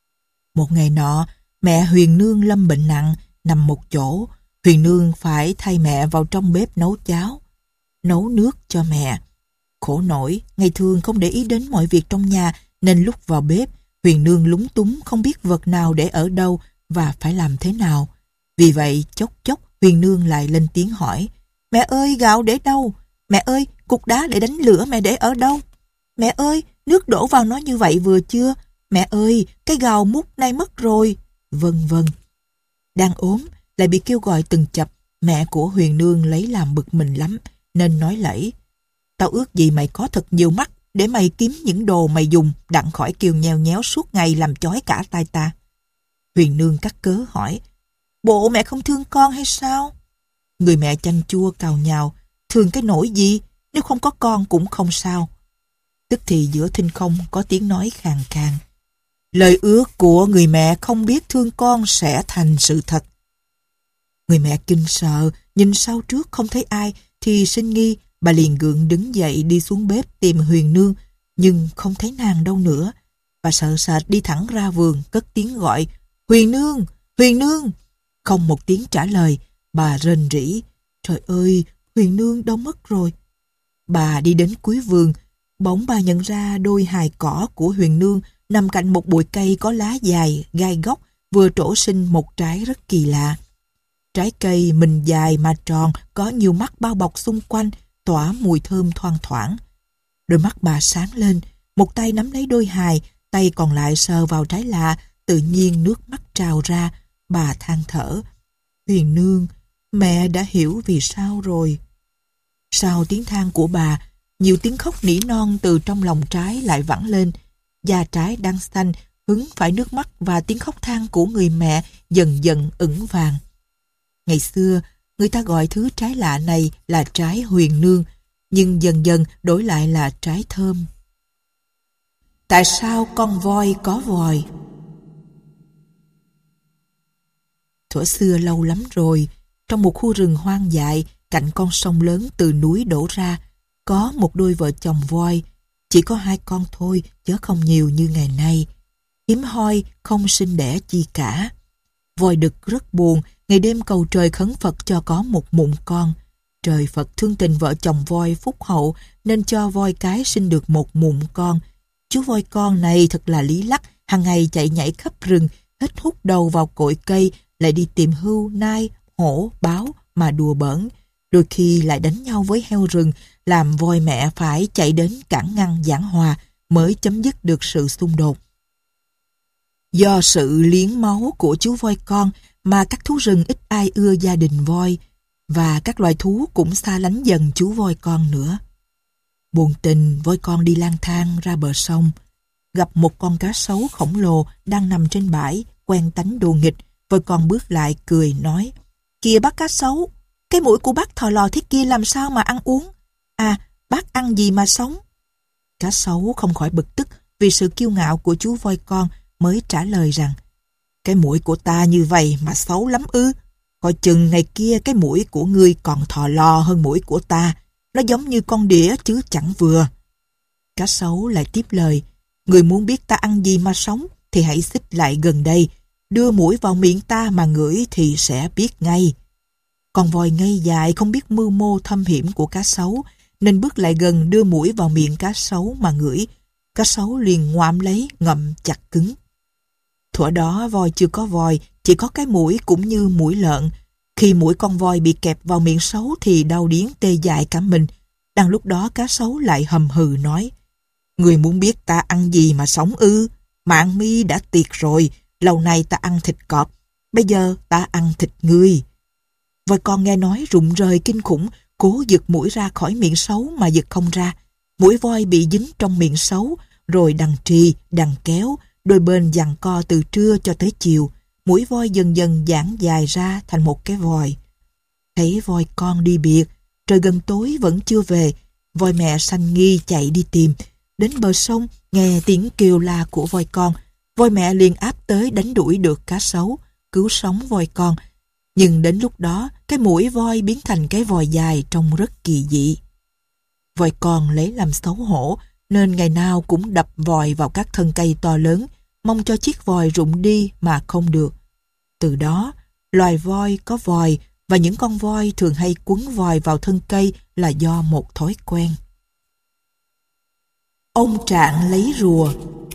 Một ngày nọ, mẹ Huyền Nương lâm bệnh nặng, nằm một chỗ. Huyền Nương phải thay mẹ vào trong bếp nấu cháo, nấu nước cho mẹ. Khổ nổi, ngày thường không để ý đến mọi việc trong nhà, nên lúc vào bếp, Huyền Nương lúng túng không biết vật nào để ở đâu và phải làm thế nào. Vì vậy, chốc chốc Huyền Nương lại lên tiếng hỏi: Mẹ ơi, gạo để đâu? Mẹ ơi, cục đá để đánh lửa mẹ để ở đâu? Mẹ ơi, nước đổ vào nó như vậy vừa chưa? Mẹ ơi, cái gạo mút nay mất rồi. Vân vân. Đang ốm, lại bị kêu gọi từng chập, mẹ của Huyền Nương lấy làm bực mình lắm, nên nói lẫy: Tao ước gì mày có thật nhiều mắt để mày kiếm những đồ mày dùng, đặng khỏi kêu nheo nhéo suốt ngày làm chói cả tai ta. Huyền Nương cắt cớ hỏi: Bộ mẹ không thương con hay sao? Người mẹ chanh chua cào nhào: Thương cái nỗi gì, nếu không có con cũng không sao. Tức thì giữa thinh không có tiếng nói khàn khàn: Lời ước của người mẹ không biết thương con sẽ thành sự thật. Người mẹ kinh sợ, nhìn sau trước không thấy ai thì sinh nghi. Bà liền gượng đứng dậy đi xuống bếp tìm Huyền Nương, nhưng không thấy nàng đâu nữa. Bà sợ sệt đi thẳng ra vườn, cất tiếng gọi: Huyền Nương, Huyền Nương. Không một tiếng trả lời. Bà rên rỉ: Trời ơi, Huyền Nương đâu mất rồi? Bà đi đến cuối vườn, bỗng bà nhận ra đôi hài cỏ của Huyền Nương nằm cạnh một bụi cây có lá dài, gai góc, vừa trổ sinh một trái rất kỳ lạ. Trái cây mình dài mà tròn, có nhiều mắt bao bọc xung quanh, tỏa mùi thơm thoang thoảng. Đôi mắt bà sáng lên, một tay nắm lấy đôi hài, tay còn lại sờ vào trái lạ, tự nhiên nước mắt trào ra. Bà than thở: Huyền Nương, mẹ đã hiểu vì sao rồi. Sau tiếng than của bà, nhiều tiếng khóc nỉ non từ trong lòng trái lại vẳng lên. Da trái đang xanh, hứng phải nước mắt và tiếng khóc than của người mẹ dần dần ửng vàng. Ngày xưa, người ta gọi thứ trái lạ này là trái Huyền Nương, nhưng dần dần đổi lại là trái thơm. Tại sao con voi có vòi? Thuở xưa lâu lắm rồi, trong một khu rừng hoang dại, cạnh con sông lớn từ núi đổ ra, có một đôi vợ chồng voi. Chỉ có hai con thôi, chứ không nhiều như ngày nay. Hiếm hoi, không sinh đẻ chi cả. Voi đực rất buồn, ngày đêm cầu trời khấn Phật cho có một mụn con. Trời Phật thương tình vợ chồng voi phúc hậu, nên cho voi cái sinh được một mụn con. Chú voi con này thật là lý lắc, hàng ngày chạy nhảy khắp rừng, hết hút đầu vào cội cây, lại đi tìm hươu, nai, hổ, báo mà đùa bỡn. Đôi khi lại đánh nhau với heo rừng, làm voi mẹ phải chạy đến cản ngăn giảng hòa mới chấm dứt được sự xung đột. Do sự liếng máu của chú voi con mà các thú rừng ít ai ưa gia đình voi, và các loài thú cũng xa lánh dần chú voi con nữa. Buồn tình, voi con đi lang thang ra bờ sông, gặp một con cá sấu khổng lồ đang nằm trên bãi, quen tánh đùa nghịch. Voi con bước lại cười nói: Kìa bác cá sấu, cái mũi của bác thò lò thế kia làm sao mà ăn uống? À, bác ăn gì mà sống? Cá sấu không khỏi bực tức vì sự kiêu ngạo của chú voi con, mới trả lời rằng: Cái mũi của ta như vậy mà xấu lắm ư? Coi chừng ngày kia cái mũi của ngươi còn thò lò hơn mũi của ta. Nó giống như con đĩa chứ chẳng vừa. Cá sấu lại tiếp lời: Người muốn biết ta ăn gì mà sống thì hãy xích lại gần đây, đưa mũi vào miệng ta mà ngửi thì sẽ biết ngay. Con voi ngây dại không biết mưu mô thâm hiểm của cá sấu, nên bước lại gần đưa mũi vào miệng cá sấu mà ngửi. Cá sấu liền ngoạm lấy, ngậm chặt cứng. Thuở đó voi chưa có vòi, chỉ có cái mũi cũng như mũi lợn. Khi mũi con voi bị kẹp vào miệng sấu thì đau điếng tê dại cả mình. Đang lúc đó cá sấu lại hầm hừ nói: Người muốn biết ta ăn gì mà sống ư? Mạng mi đã tiệt rồi, lâu nay ta ăn thịt cọp, bây giờ ta ăn thịt ngươi. Voi con nghe nói rụng rời kinh khủng, cố giật mũi ra khỏi miệng sấu mà giật không ra. Mũi voi bị dính trong miệng sấu, rồi đằng trì, đằng kéo, đôi bên giằng co từ trưa cho tới chiều. Mũi voi dần dần giãn dài ra thành một cái vòi. Thấy voi con đi biệt, trời gần tối vẫn chưa về, voi mẹ sanh nghi chạy đi tìm. Đến bờ sông, nghe tiếng kêu la của voi con, voi mẹ liền áp tới đánh đuổi được cá sấu, cứu sống voi con. Nhưng đến lúc đó, cái mũi voi biến thành cái vòi dài trông rất kỳ dị. Voi con lấy làm xấu hổ, nên ngày nào cũng đập vòi vào các thân cây to lớn, mong cho chiếc vòi rụng đi mà không được. Từ đó, loài voi có vòi và những con voi thường hay quấn vòi vào thân cây là do một thói quen. Ông Trạng lấy rùa.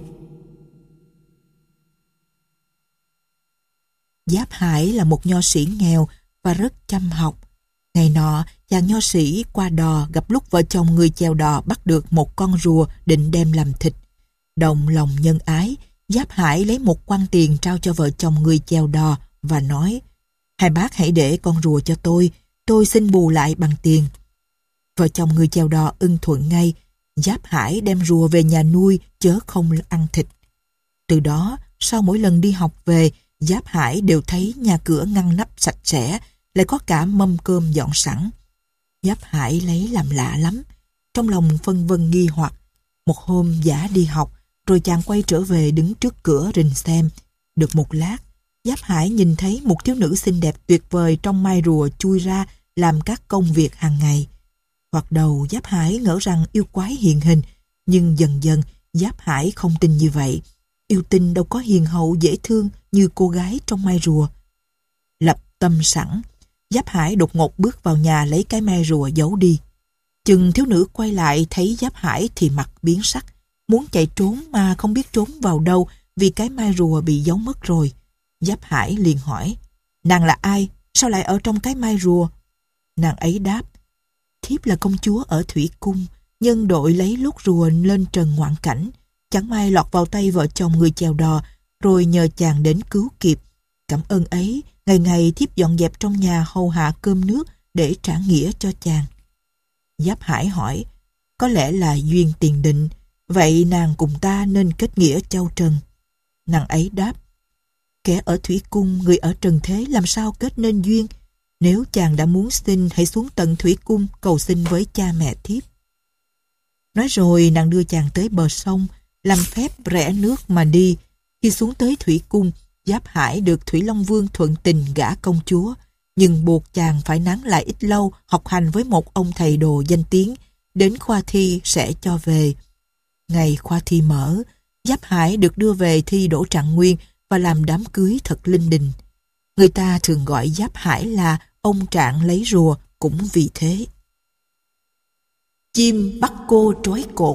Giáp Hải là một nho sĩ nghèo và rất chăm học. Ngày nọ, chàng nho sĩ qua đò gặp lúc vợ chồng người chèo đò bắt được một con rùa định đem làm thịt. Đồng lòng nhân ái, Giáp Hải lấy một quan tiền trao cho vợ chồng người chèo đò và nói: hai bác hãy để con rùa cho tôi, tôi xin bù lại bằng tiền. Vợ chồng người chèo đò ưng thuận ngay. Giáp Hải đem rùa về nhà nuôi chớ không ăn thịt. Từ đó, sau mỗi lần đi học về, Giáp Hải đều thấy nhà cửa ngăn nắp sạch sẽ, lại có cả mâm cơm dọn sẵn. Giáp Hải lấy làm lạ lắm, trong lòng phân vân nghi hoặc. Một hôm giả đi học, rồi chàng quay trở về đứng trước cửa rình xem. Được một lát, Giáp Hải nhìn thấy một thiếu nữ xinh đẹp tuyệt vời trong mai rùa chui ra làm các công việc hàng ngày. Thoạt đầu Giáp Hải ngỡ rằng yêu quái hiện hình, nhưng dần dần Giáp Hải không tin như vậy. Yêu tinh đâu có hiền hậu dễ thương như cô gái trong mai rùa. Lập tâm sẵn, Giáp Hải đột ngột bước vào nhà lấy cái mai rùa giấu đi. Chừng thiếu nữ quay lại thấy Giáp Hải thì mặt biến sắc, muốn chạy trốn mà không biết trốn vào đâu vì cái mai rùa bị giấu mất rồi. Giáp Hải liền hỏi: nàng là ai? Sao lại ở trong cái mai rùa? Nàng ấy đáp: thiếp là công chúa ở Thủy Cung, nhân đội lấy lốt rùa lên trần ngoạn cảnh, chẳng may lọt vào tay vợ chồng người chèo đò, rồi nhờ chàng đến cứu kịp. Cảm ơn ấy, ngày ngày thiếp dọn dẹp trong nhà hầu hạ cơm nước để trả nghĩa cho chàng. Giáp Hải hỏi: có lẽ là duyên tiền định, vậy nàng cùng ta nên kết nghĩa châu trần. Nàng ấy đáp: kẻ ở Thủy Cung, người ở trần thế làm sao kết nên duyên? Nếu chàng đã muốn xin, hãy xuống tận Thủy Cung cầu xin với cha mẹ thiếp. Nói rồi nàng đưa chàng tới bờ sông, làm phép rẽ nước mà đi. Khi xuống tới Thủy Cung, Giáp Hải được Thủy Long Vương thuận tình gả công chúa, nhưng buộc chàng phải nán lại ít lâu học hành với một ông thầy đồ danh tiếng, đến khoa thi sẽ cho về. Ngày khoa thi mở, Giáp Hải được đưa về thi đỗ trạng nguyên và làm đám cưới thật linh đình. Người ta thường gọi Giáp Hải là ông Trạng lấy rùa cũng vì thế. Chim bắt cô trói cột.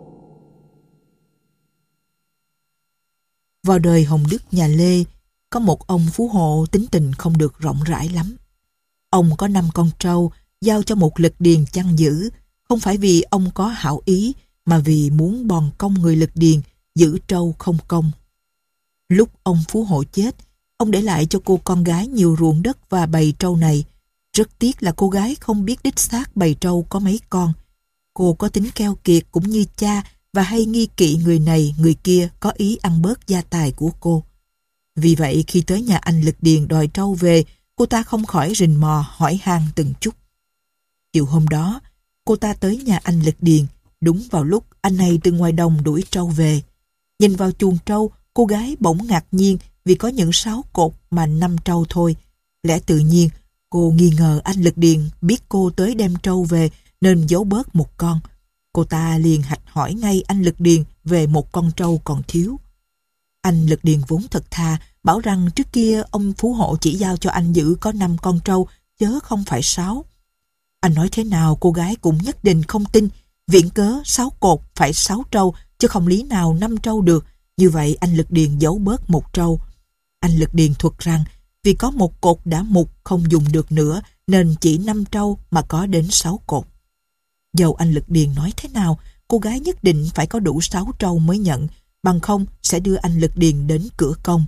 Vào đời Hồng Đức nhà Lê, có một ông phú hộ tính tình không được rộng rãi lắm. Ông có năm con trâu, giao cho một lực điền chăn giữ, không phải vì ông có hảo ý, mà vì muốn bòn công người lực điền, giữ trâu không công. Lúc ông phú hộ chết, ông để lại cho cô con gái nhiều ruộng đất và bầy trâu này. Rất tiếc là cô gái không biết đích xác bầy trâu có mấy con. Cô có tính keo kiệt cũng như cha và hay nghi kỵ người này người kia có ý ăn bớt gia tài của cô. Vì vậy khi tới nhà anh lực điền đòi trâu về, cô ta không khỏi rình mò hỏi han từng chút. Chiều hôm đó, cô ta tới nhà anh lực điền, đúng vào lúc anh này từ ngoài đồng đuổi trâu về. Nhìn vào chuồng trâu, cô gái bỗng ngạc nhiên vì có những sáu cột mà năm trâu thôi. Lẽ tự nhiên, cô nghi ngờ anh lực điền biết cô tới đem trâu về nên giấu bớt một con. Cô ta liền hạch hỏi ngay anh lực điền về một con trâu còn thiếu. Anh lực điền vốn thật thà, bảo rằng trước kia ông phú hộ chỉ giao cho anh giữ có năm con trâu, chớ không phải sáu. Anh nói thế nào cô gái cũng nhất định không tin, viện cớ sáu cột phải sáu trâu, chứ không lý nào năm trâu được. Như vậy anh lực điền giấu bớt một trâu. Anh lực điền thuật rằng vì có một cột đã mục không dùng được nữa, nên chỉ năm trâu mà có đến sáu cột. Dầu anh lực điền nói thế nào, cô gái nhất định phải có đủ sáu trâu mới nhận, bằng không sẽ đưa anh lực điền đến cửa công.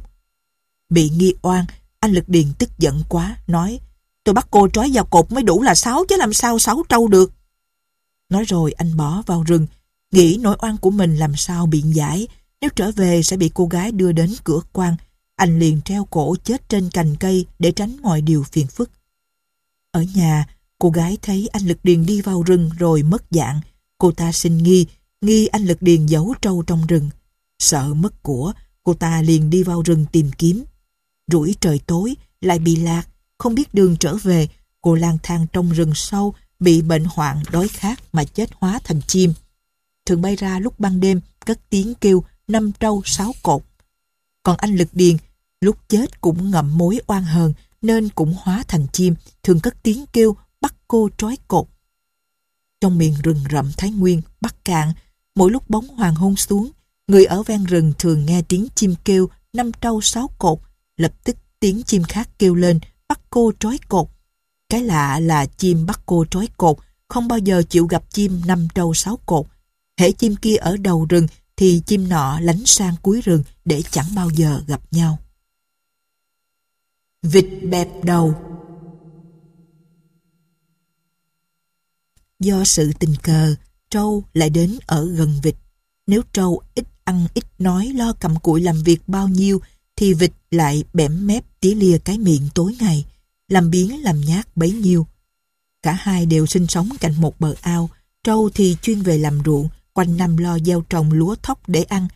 Bị nghi oan, anh lực điền tức giận quá, nói: tôi bắt cô trói vào cột mới đủ là sáu, chứ làm sao sáu trâu được. Nói rồi anh bỏ vào rừng, nghĩ nỗi oan của mình làm sao biện giải, nếu trở về sẽ bị cô gái đưa đến cửa quan. Anh liền treo cổ chết trên cành cây để tránh mọi điều phiền phức. Ở nhà, cô gái thấy anh lực điền đi vào rừng rồi mất dạng. Cô ta sinh nghi, nghi anh lực điền giấu trâu trong rừng. Sợ mất của, cô ta liền đi vào rừng tìm kiếm. Rủi trời tối, lại bị lạc, không biết đường trở về. Cô lang thang trong rừng sâu, bị bệnh hoạn đói khát mà chết hóa thành chim. thường bay ra lúc ban đêm, cất tiếng kêu năm trâu sáu cột. Còn anh Lực Điền, lúc chết cũng ngậm mối oan hờn, nên cũng hóa thành chim, thường cất tiếng kêu bắt cô trói cột. Trong miền rừng rậm Thái Nguyên, Bắc Cạn, mỗi lúc bóng hoàng hôn xuống, người ở ven rừng thường nghe tiếng chim kêu năm trâu sáu cột, lập tức tiếng chim khác kêu lên bắt cô trói cột. Cái lạ là chim bắt cô trói cột không bao giờ chịu gặp chim năm trâu sáu cột. Hễ chim kia ở đầu rừng thì chim nọ lánh sang cuối rừng để chẳng bao giờ gặp nhau. Vịt bẹp đầu. Do sự tình cờ, trâu lại đến ở gần vịt. Nếu trâu ít ăn ít nói, lo cầm cụi làm việc bao nhiêu, thì vịt lại bẽm mép tía lia cái miệng tối ngày, làm biếng làm nhác bấy nhiêu. Cả hai đều sinh sống cạnh một bờ ao. Trâu thì chuyên về làm ruộng, quanh năm lo gieo trồng lúa thóc để ăn.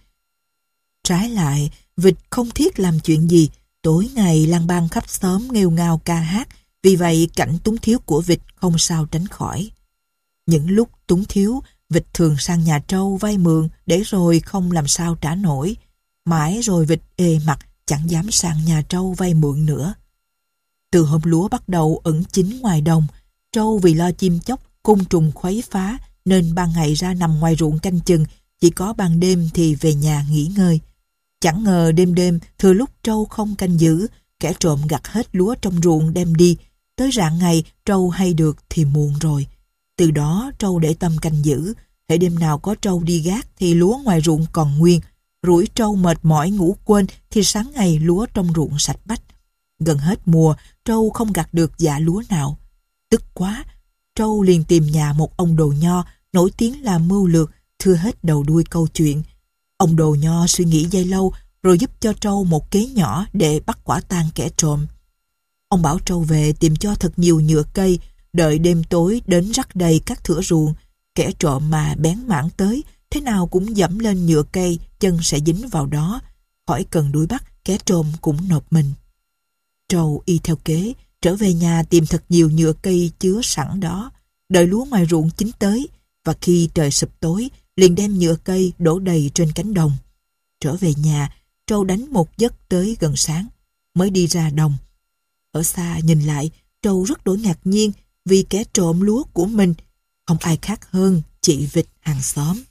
Trái lại, vịt không thiết làm chuyện gì, tối ngày lang bang khắp xóm nghêu ngao ca hát. Vì vậy cảnh túng thiếu của vịt không sao tránh khỏi. Những lúc túng thiếu, vịt thường sang nhà trâu vay mượn để rồi không làm sao trả nổi. Mãi rồi vịt ê mặt chẳng dám sang nhà trâu vay mượn nữa. Từ hôm lúa bắt đầu ẩn chín ngoài đồng, trâu vì lo chim chóc, côn trùng khuấy phá nên ban ngày ra nằm ngoài ruộng canh chừng, chỉ có ban đêm thì về nhà nghỉ ngơi. Chẳng ngờ đêm đêm thừa lúc trâu không canh giữ, kẻ trộm gặt hết lúa trong ruộng đem đi. Tới rạng ngày trâu hay được thì muộn rồi. Từ đó trâu để tâm canh giữ. Hễ đêm nào có trâu đi gác thì lúa ngoài ruộng còn nguyên. Rủi trâu mệt mỏi ngủ quên thì sáng ngày lúa trong ruộng sạch bách. Gần hết mùa, trâu không gặt được dạ lúa nào. Tức quá, trâu liền tìm nhà một ông đồ nho nổi tiếng là mưu lược, thưa hết đầu đuôi câu chuyện. Ông đồ nho suy nghĩ giây lâu rồi giúp cho trâu một kế nhỏ để bắt quả tang kẻ trộm. Ông bảo trâu về tìm cho thật nhiều nhựa cây, đợi đêm tối đến rắc đầy các thửa ruộng. Kẻ trộm mà bén mảng tới, thế nào cũng dẫm lên nhựa cây, chân sẽ dính vào đó. Khỏi cần đuổi bắt, kẻ trộm cũng nộp mình. Trâu y theo kế, trở về nhà tìm thật nhiều nhựa cây chứa sẵn đó, đợi lúa ngoài ruộng chín tới, và khi trời sụp tối, liền đem nhựa cây đổ đầy trên cánh đồng. Trở về nhà, trâu đánh một giấc tới gần sáng, mới đi ra đồng. Ở xa nhìn lại, trâu rất đổi ngạc nhiên vì kẻ trộm lúa của mình không ai khác hơn chị vịt hàng xóm.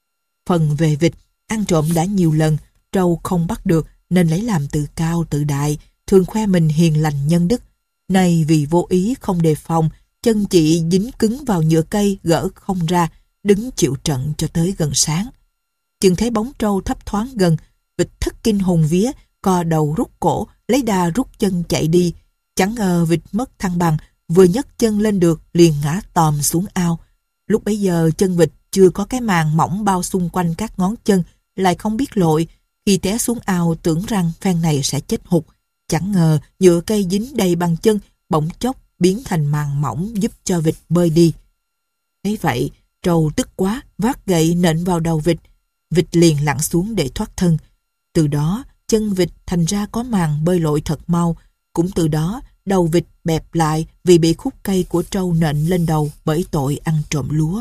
Phần về vịt, ăn trộm đã nhiều lần, trâu không bắt được nên lấy làm tự cao tự đại, thường khoe mình hiền lành nhân đức. Nay vì vô ý không đề phòng, chân chị dính cứng vào nhựa cây gỡ không ra, đứng chịu trận cho tới gần sáng. Chừng thấy bóng trâu thấp thoáng gần, vịt thất kinh hồn vía, co đầu rút cổ, lấy đà rút chân chạy đi. Chẳng ngờ vịt mất thăng bằng, vừa nhấc chân lên được liền ngã tòm xuống ao. Lúc bấy giờ chân vịt chưa có cái màng mỏng bao xung quanh các ngón chân, lại không biết lội. Khi té xuống ao tưởng rằng phen này sẽ chết hụt. Chẳng ngờ nhựa cây dính đầy bằng chân, bỗng chốc biến thành màng mỏng giúp cho vịt bơi đi. Thấy vậy, trâu tức quá, vác gậy nện vào đầu vịt. Vịt liền lặn xuống để thoát thân. Từ đó, chân vịt thành ra có màng bơi lội thật mau. Cũng từ đó, đầu vịt bẹp lại vì bị khúc cây của trâu nện lên đầu bởi tội ăn trộm lúa.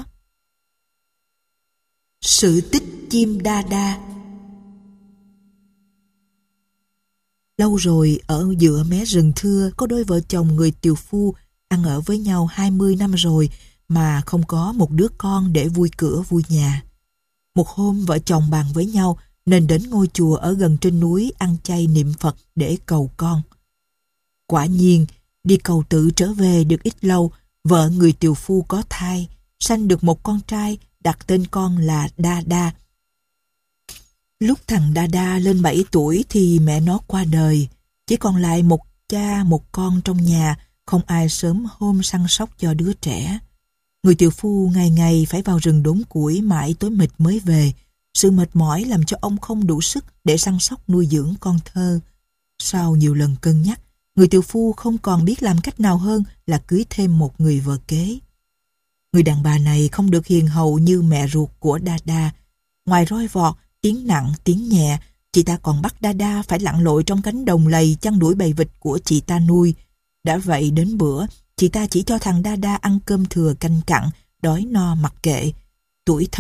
Sự tích chim đa đa. Lâu rồi, ở giữa mé rừng thưa có đôi vợ chồng người tiều phu ăn ở với nhau hai mươi năm rồi mà không có một đứa con để vui cửa vui nhà. Một hôm vợ chồng bàn với nhau nên đến ngôi chùa ở gần trên núi ăn chay niệm Phật để cầu con. Quả nhiên, đi cầu tự trở về được ít lâu, vợ người tiều phu có thai, sanh được một con trai, đặt tên con là Đa Đa. Lúc thằng Đa Đa lên bảy tuổi thì mẹ nó qua đời, chỉ còn lại một cha một con trong nhà, không ai sớm hôm săn sóc cho đứa trẻ. Người tiều phu ngày ngày phải vào rừng đốn củi mãi tối mịt mới về. Sự mệt mỏi làm cho ông không đủ sức để săn sóc nuôi dưỡng con thơ. Sau nhiều lần cân nhắc, người tiều phu không còn biết làm cách nào hơn là cưới thêm một người vợ kế. Người đàn bà này không được hiền hậu như mẹ ruột của Đa Đa. Ngoài roi vọt, tiếng nặng, tiếng nhẹ, chị ta còn bắt Đa Đa phải lặn lội trong cánh đồng lầy chăn đuổi bầy vịt của chị ta nuôi. Đã vậy đến bữa, chị ta chỉ cho thằng Đa Đa ăn cơm thừa canh cặn, đói no mặc kệ. Tủi thân,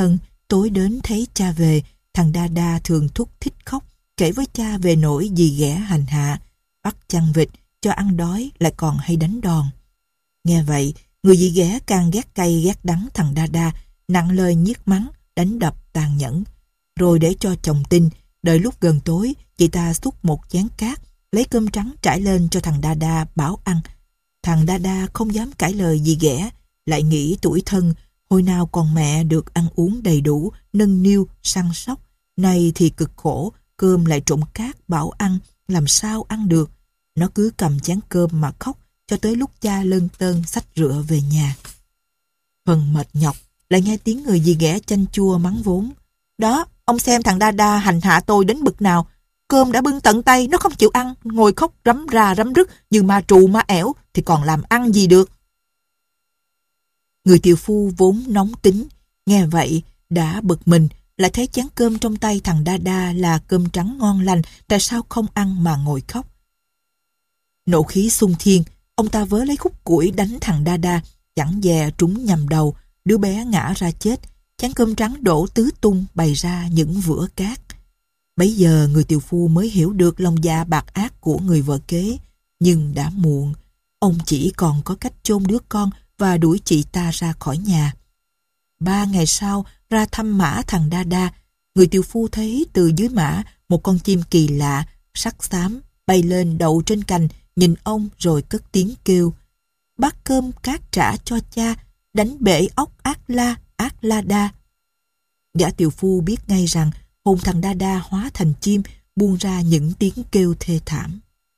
Tối đến thấy cha về, thằng Đa Đa thường thúc thích khóc, kể với cha về nỗi dì ghẻ hành hạ, bắt chăn vịt, cho ăn đói lại còn hay đánh đòn. Nghe vậy, người dì ghẻ càng ghét cay ghét đắng thằng Đa Đa, nặng lời nhiếc mắng, đánh đập tàn nhẫn. Rồi để cho chồng tin, đợi lúc gần tối, chị ta xúc một chén cát, lấy cơm trắng trải lên cho thằng Đa Đa bảo ăn. Thằng Đa Đa không dám cãi lời dì ghẻ, lại nghĩ tủi thân, hồi nào còn mẹ được ăn uống đầy đủ, nâng niu, săn sóc, nay thì cực khổ, cơm lại trộn cát bảo ăn, làm sao ăn được. Nó cứ cầm chén cơm mà khóc, cho tới lúc cha lân tơn xách rửa về nhà. Phần mệt nhọc, lại nghe tiếng người dì ghẻ chanh chua mắng vốn. Đó, ông xem thằng Đa Đa hành hạ tôi đến bực nào. Cơm đã bưng tận tay, nó không chịu ăn, ngồi khóc rắm ra rắm rứt như ma trù ma ẻo, thì còn làm ăn gì được. Người tiều phu vốn nóng tính, nghe vậy đã bực mình, lại thấy chén cơm trong tay thằng Đa Đa là cơm trắng ngon lành, tại sao không ăn mà ngồi khóc. Nộ khí xung thiên, ông ta vớ lấy khúc củi đánh thằng Đa Đa, chẳng dè trúng nhầm đầu, đứa bé ngã ra chết, chén cơm trắng đổ tứ tung bày ra những vữa cát. Bấy giờ người tiều phu mới hiểu được lòng dạ bạc ác của người vợ kế, nhưng đã muộn, ông chỉ còn có cách chôn đứa con và đuổi chị ta ra khỏi nhà. Ba ngày sau, ra thăm mã thằng Đa Đa, người tiều phu thấy từ dưới mã một con chim kỳ lạ, sắc xám, bay lên đậu trên cành, nhìn ông rồi cất tiếng kêu. Bát cơm cát trả cho cha, đánh bể óc ác la, ác la đa. Gã tiều phu biết ngay rằng hồn thằng Đa Đa hóa thành chim, buông ra những tiếng kêu thê thảm.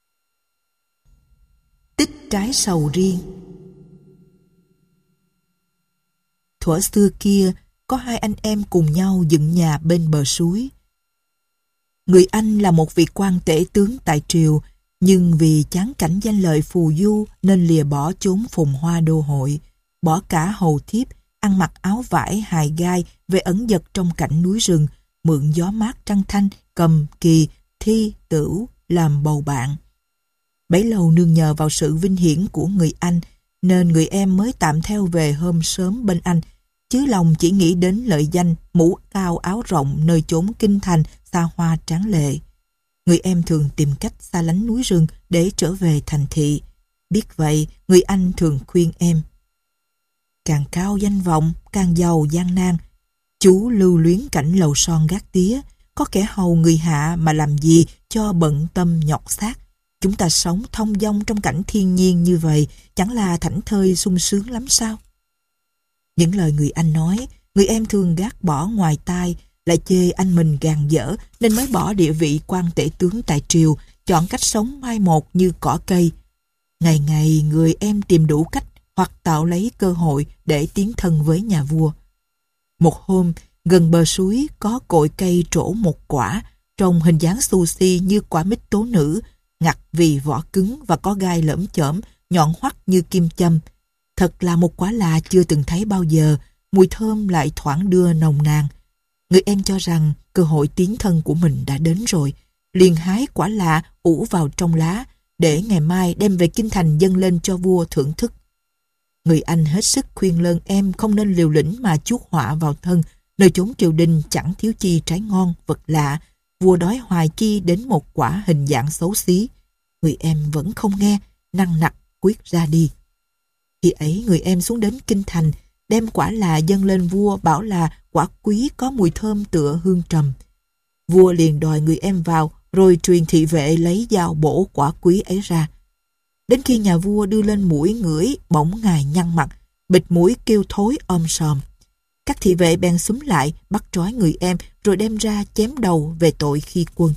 Tích trái sầu riêng. Thuở xưa kia, có hai anh em cùng nhau dựng nhà bên bờ suối. Người anh là một vị quan tể tướng tại triều, nhưng vì chán cảnh danh lợi phù du nên lìa bỏ chốn phồn hoa đô hội, bỏ cả hầu thiếp, ăn mặc áo vải hài gai về ẩn dật trong cảnh núi rừng, mượn gió mát trăng thanh, cầm kỳ, thi, tửu làm bầu bạn. Bấy lâu nương nhờ vào sự vinh hiển của người anh, nên người em mới tạm theo về hôm sớm bên anh, chứ lòng chỉ nghĩ đến lợi danh, mũ cao áo rộng nơi chốn kinh thành xa hoa tráng lệ. Người em thường tìm cách xa lánh núi rừng để trở về thành thị. Biết vậy, người anh thường khuyên em. Càng cao danh vọng, càng giàu gian nan. Chú lưu luyến cảnh lầu son gác tía, có kẻ hầu người hạ mà làm gì cho bận tâm nhọc xác. Chúng ta sống thông dong trong cảnh thiên nhiên như vậy, chẳng là thảnh thơi sung sướng lắm sao? Những lời người anh nói, người em thường gác bỏ ngoài tai, lại chê anh mình gàn dở nên mới bỏ địa vị quan tể tướng tại triều, chọn cách sống mai một như cỏ cây. Ngày ngày người em tìm đủ cách hoặc tạo lấy cơ hội để tiến thân với nhà vua. Một hôm, gần bờ suối có cội cây trổ một quả, trông hình dáng xù xì như quả mít tố nữ, ngặt vì vỏ cứng và có gai lởm chởm, nhọn hoắt như kim châm. Thật là một quả lạ chưa từng thấy bao giờ, mùi thơm lại thoảng đưa nồng nàn. Người em cho rằng cơ hội tiến thân của mình đã đến rồi, liền hái quả lạ ủ vào trong lá, để ngày mai đem về kinh thành dâng lên cho vua thưởng thức. Người anh hết sức khuyên lơn em không nên liều lĩnh mà chuốc họa vào thân, nơi chốn triều đình chẳng thiếu chi trái ngon, vật lạ, vua đói hoài chi đến một quả hình dạng xấu xí. Người em vẫn không nghe, nằng nặc quyết ra đi. Khi ấy người em xuống đến kinh thành, đem quả lạ dâng lên vua, bảo là quả quý có mùi thơm tựa hương trầm. Vua liền đòi người em vào, rồi truyền thị vệ lấy dao bổ quả quý ấy ra. Đến khi nhà vua đưa lên mũi ngửi, bỗng ngài nhăn mặt, bịt mũi kêu thối om sòm. Các thị vệ bèn xúm lại, bắt trói người em, rồi đem ra chém đầu về tội khi quân.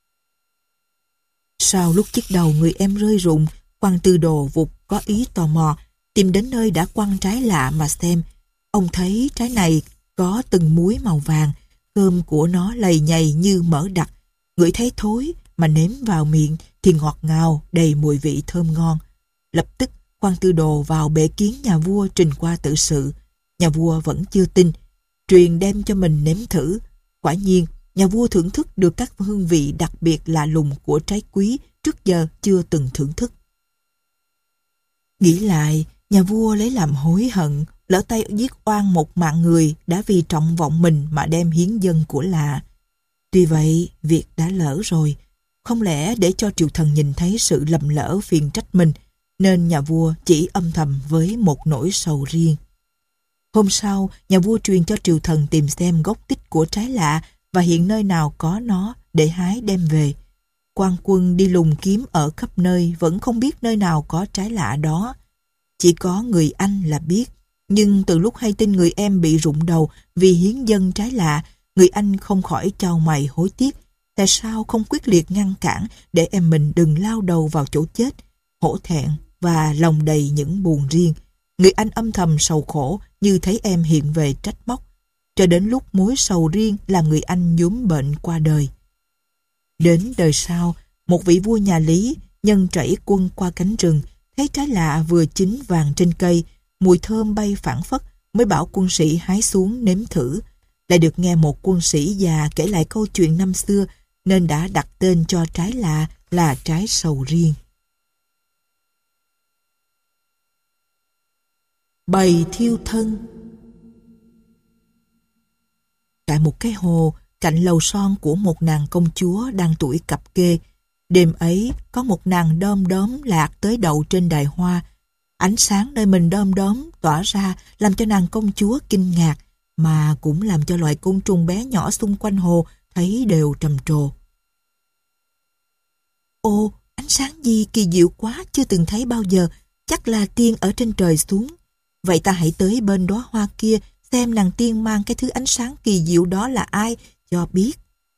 Sau lúc chiếc đầu người em rơi rụng, quan tư đồ vụt có ý tò mò, tìm đến nơi đã quăng trái lạ mà xem. Ông thấy trái này có từng múi màu vàng, cơm của nó lầy nhầy như mỡ đặc, ngửi thấy thối mà nếm vào miệng thì ngọt ngào, đầy mùi vị thơm ngon. Lập tức quan tư đồ vào bệ kiến nhà vua trình qua tự sự. Nhà vua vẫn chưa tin, truyền đem cho mình nếm thử. Quả nhiên, nhà vua thưởng thức được các hương vị đặc biệt lạ lùng của trái quý trước giờ chưa từng thưởng thức. Nghĩ lại, nhà vua lấy làm hối hận, lỡ tay giết oan một mạng người đã vì trọng vọng mình mà đem hiến dâng của lạ. Tuy vậy, việc đã lỡ rồi. Không lẽ để cho triều thần nhìn thấy sự lầm lỡ phiền trách mình, nên nhà vua chỉ âm thầm với một nỗi sầu riêng. Hôm sau, nhà vua truyền cho triều thần tìm xem gốc tích của trái lạ và hiện nơi nào có nó để hái đem về. Quan quân đi lùng kiếm ở khắp nơi vẫn không biết nơi nào có trái lạ đó. Chỉ có người anh là biết. Nhưng từ lúc hay tin người em bị rụng đầu vì hiến dâng trái lạ, người anh không khỏi chau mày hối tiếc. Tại sao không quyết liệt ngăn cản để em mình đừng lao đầu vào chỗ chết, hổ thẹn và lòng đầy những buồn riêng. Người anh âm thầm sầu khổ như thấy em hiện về trách móc, cho đến lúc mối sầu riêng làm người anh nhuốm bệnh qua đời. Đến đời sau, một vị vua nhà Lý nhân trẩy quân qua cánh rừng, thấy trái lạ vừa chín vàng trên cây, mùi thơm bay phảng phất, mới bảo quân sĩ hái xuống nếm thử. Lại được nghe một quân sĩ già kể lại câu chuyện năm xưa, nên đã đặt tên cho trái lạ là trái sầu riêng. Bầy thiêu thân. Tại một cái hồ cạnh lầu son của một nàng công chúa đang tuổi cập kê, đêm ấy có một nàng đom đóm lạc tới đậu trên đài hoa. Ánh sáng nơi mình đom đóm tỏa ra làm cho nàng công chúa kinh ngạc, mà cũng làm cho loài côn trùng bé nhỏ xung quanh hồ thấy đều trầm trồ. Ồ, ánh sáng gì kỳ diệu quá, chưa từng thấy bao giờ, chắc là tiên ở trên trời xuống. Vậy ta hãy tới bên đóa hoa kia xem nàng tiên mang cái thứ ánh sáng kỳ diệu đó là ai, cho biết.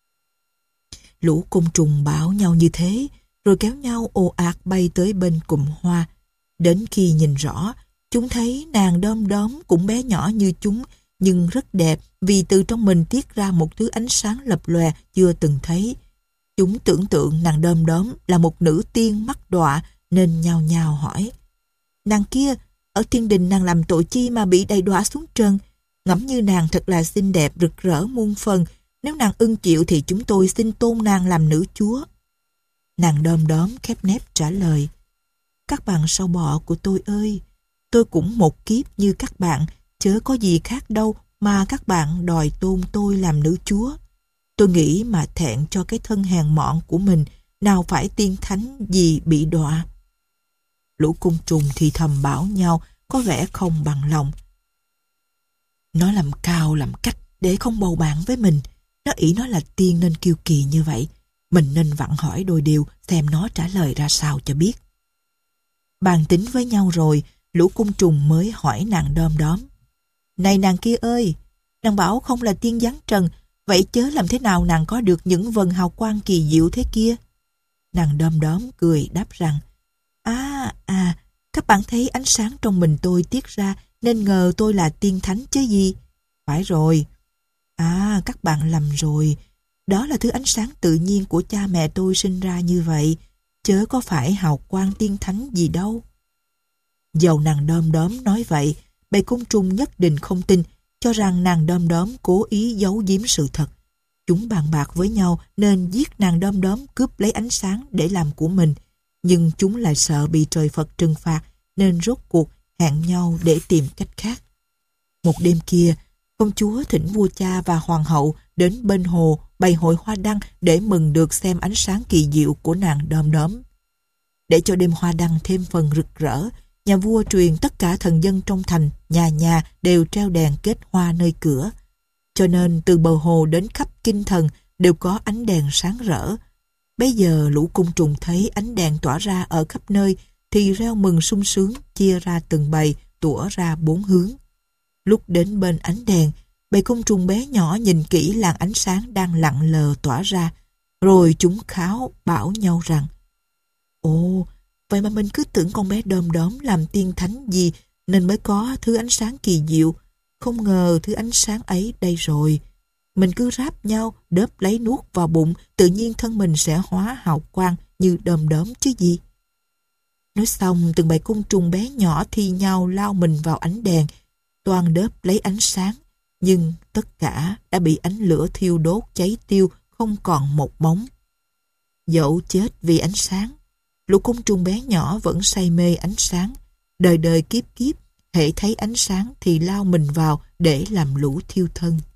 Lũ côn trùng bảo nhau như thế, rồi kéo nhau ồ ạt bay tới bên cụm hoa. Đến khi nhìn rõ, chúng thấy nàng đom đóm cũng bé nhỏ như chúng, nhưng rất đẹp vì từ trong mình tiết ra một thứ ánh sáng lập lòe chưa từng thấy. Chúng tưởng tượng nàng đom đóm là một nữ tiên mắc đọa nên nhao nhao hỏi: nàng kia, ở thiên đình nàng làm tội chi mà bị đầy đọa xuống trần? Ngẫm như nàng thật là xinh đẹp rực rỡ muôn phần, nếu nàng ưng chịu thì chúng tôi xin tôn nàng làm nữ chúa. Nàng đom đóm khép nép trả lời: các bạn sâu bọ của tôi ơi, tôi cũng một kiếp như các bạn, chớ có gì khác đâu mà các bạn đòi tôn tôi làm nữ chúa. Tôi nghĩ mà thẹn cho cái thân hèn mọn của mình, nào phải tiên thánh gì bị đọa. Lũ côn trùng thì thầm bảo nhau, có vẻ không bằng lòng. Nó làm cao làm cách để không bầu bạn với mình. Nó ỷ nó là tiên nên kiêu kỳ như vậy. Mình nên vặn hỏi đôi điều xem nó trả lời ra sao cho biết. Bàn tính với nhau rồi, lũ côn trùng mới hỏi nàng đom đóm: này nàng kia ơi, nàng bảo không là tiên giáng trần, vậy chớ làm thế nào nàng có được những vần hào quang kỳ diệu thế kia? Nàng đom đóm cười đáp rằng: À, à, các bạn thấy ánh sáng trong mình tôi tiết ra nên ngờ tôi là tiên thánh chứ gì? Phải rồi. À, các bạn lầm rồi. Đó là thứ ánh sáng tự nhiên của cha mẹ tôi sinh ra như vậy, chớ có phải hào quang tiên thánh gì đâu. Dầu nàng đom đóm nói vậy, bầy côn trùng nhất định không tin, cho rằng nàng đom đóm cố ý giấu giếm sự thật. Chúng bàn bạc với nhau nên giết nàng đom đóm cướp lấy ánh sáng để làm của mình. Nhưng chúng lại sợ bị trời Phật trừng phạt nên rốt cuộc hẹn nhau để tìm cách khác. Một đêm kia, công chúa thỉnh vua cha và hoàng hậu đến bên hồ bày hội hoa đăng để mừng được xem ánh sáng kỳ diệu của nàng đom đóm. Để cho đêm hoa đăng thêm phần rực rỡ, nhà vua truyền tất cả thần dân trong thành, nhà nhà đều treo đèn kết hoa nơi cửa. Cho nên từ bờ hồ đến khắp kinh thần đều có ánh đèn sáng rỡ. Bây giờ lũ côn trùng thấy ánh đèn tỏa ra ở khắp nơi thì reo mừng sung sướng, chia ra từng bầy, tủa ra bốn hướng. Lúc đến bên ánh đèn, bầy côn trùng bé nhỏ nhìn kỹ làn ánh sáng đang lặng lờ tỏa ra, rồi chúng kháo bảo nhau rằng: Ồ, vậy mà mình cứ tưởng con bé đom đóm làm tiên thánh gì nên mới có thứ ánh sáng kỳ diệu. Không ngờ thứ ánh sáng ấy đây rồi. Mình cứ ráp nhau, đớp lấy nuốt vào bụng, tự nhiên thân mình sẽ hóa hào quang như đom đóm chứ gì. Nói xong, từng bầy côn trùng bé nhỏ thi nhau lao mình vào ánh đèn, toàn đớp lấy ánh sáng, nhưng tất cả đã bị ánh lửa thiêu đốt cháy tiêu, không còn một móng. Dẫu chết vì ánh sáng, lũ côn trùng bé nhỏ vẫn say mê ánh sáng, đời đời kiếp kiếp, hễ thấy ánh sáng thì lao mình vào để làm lũ thiêu thân.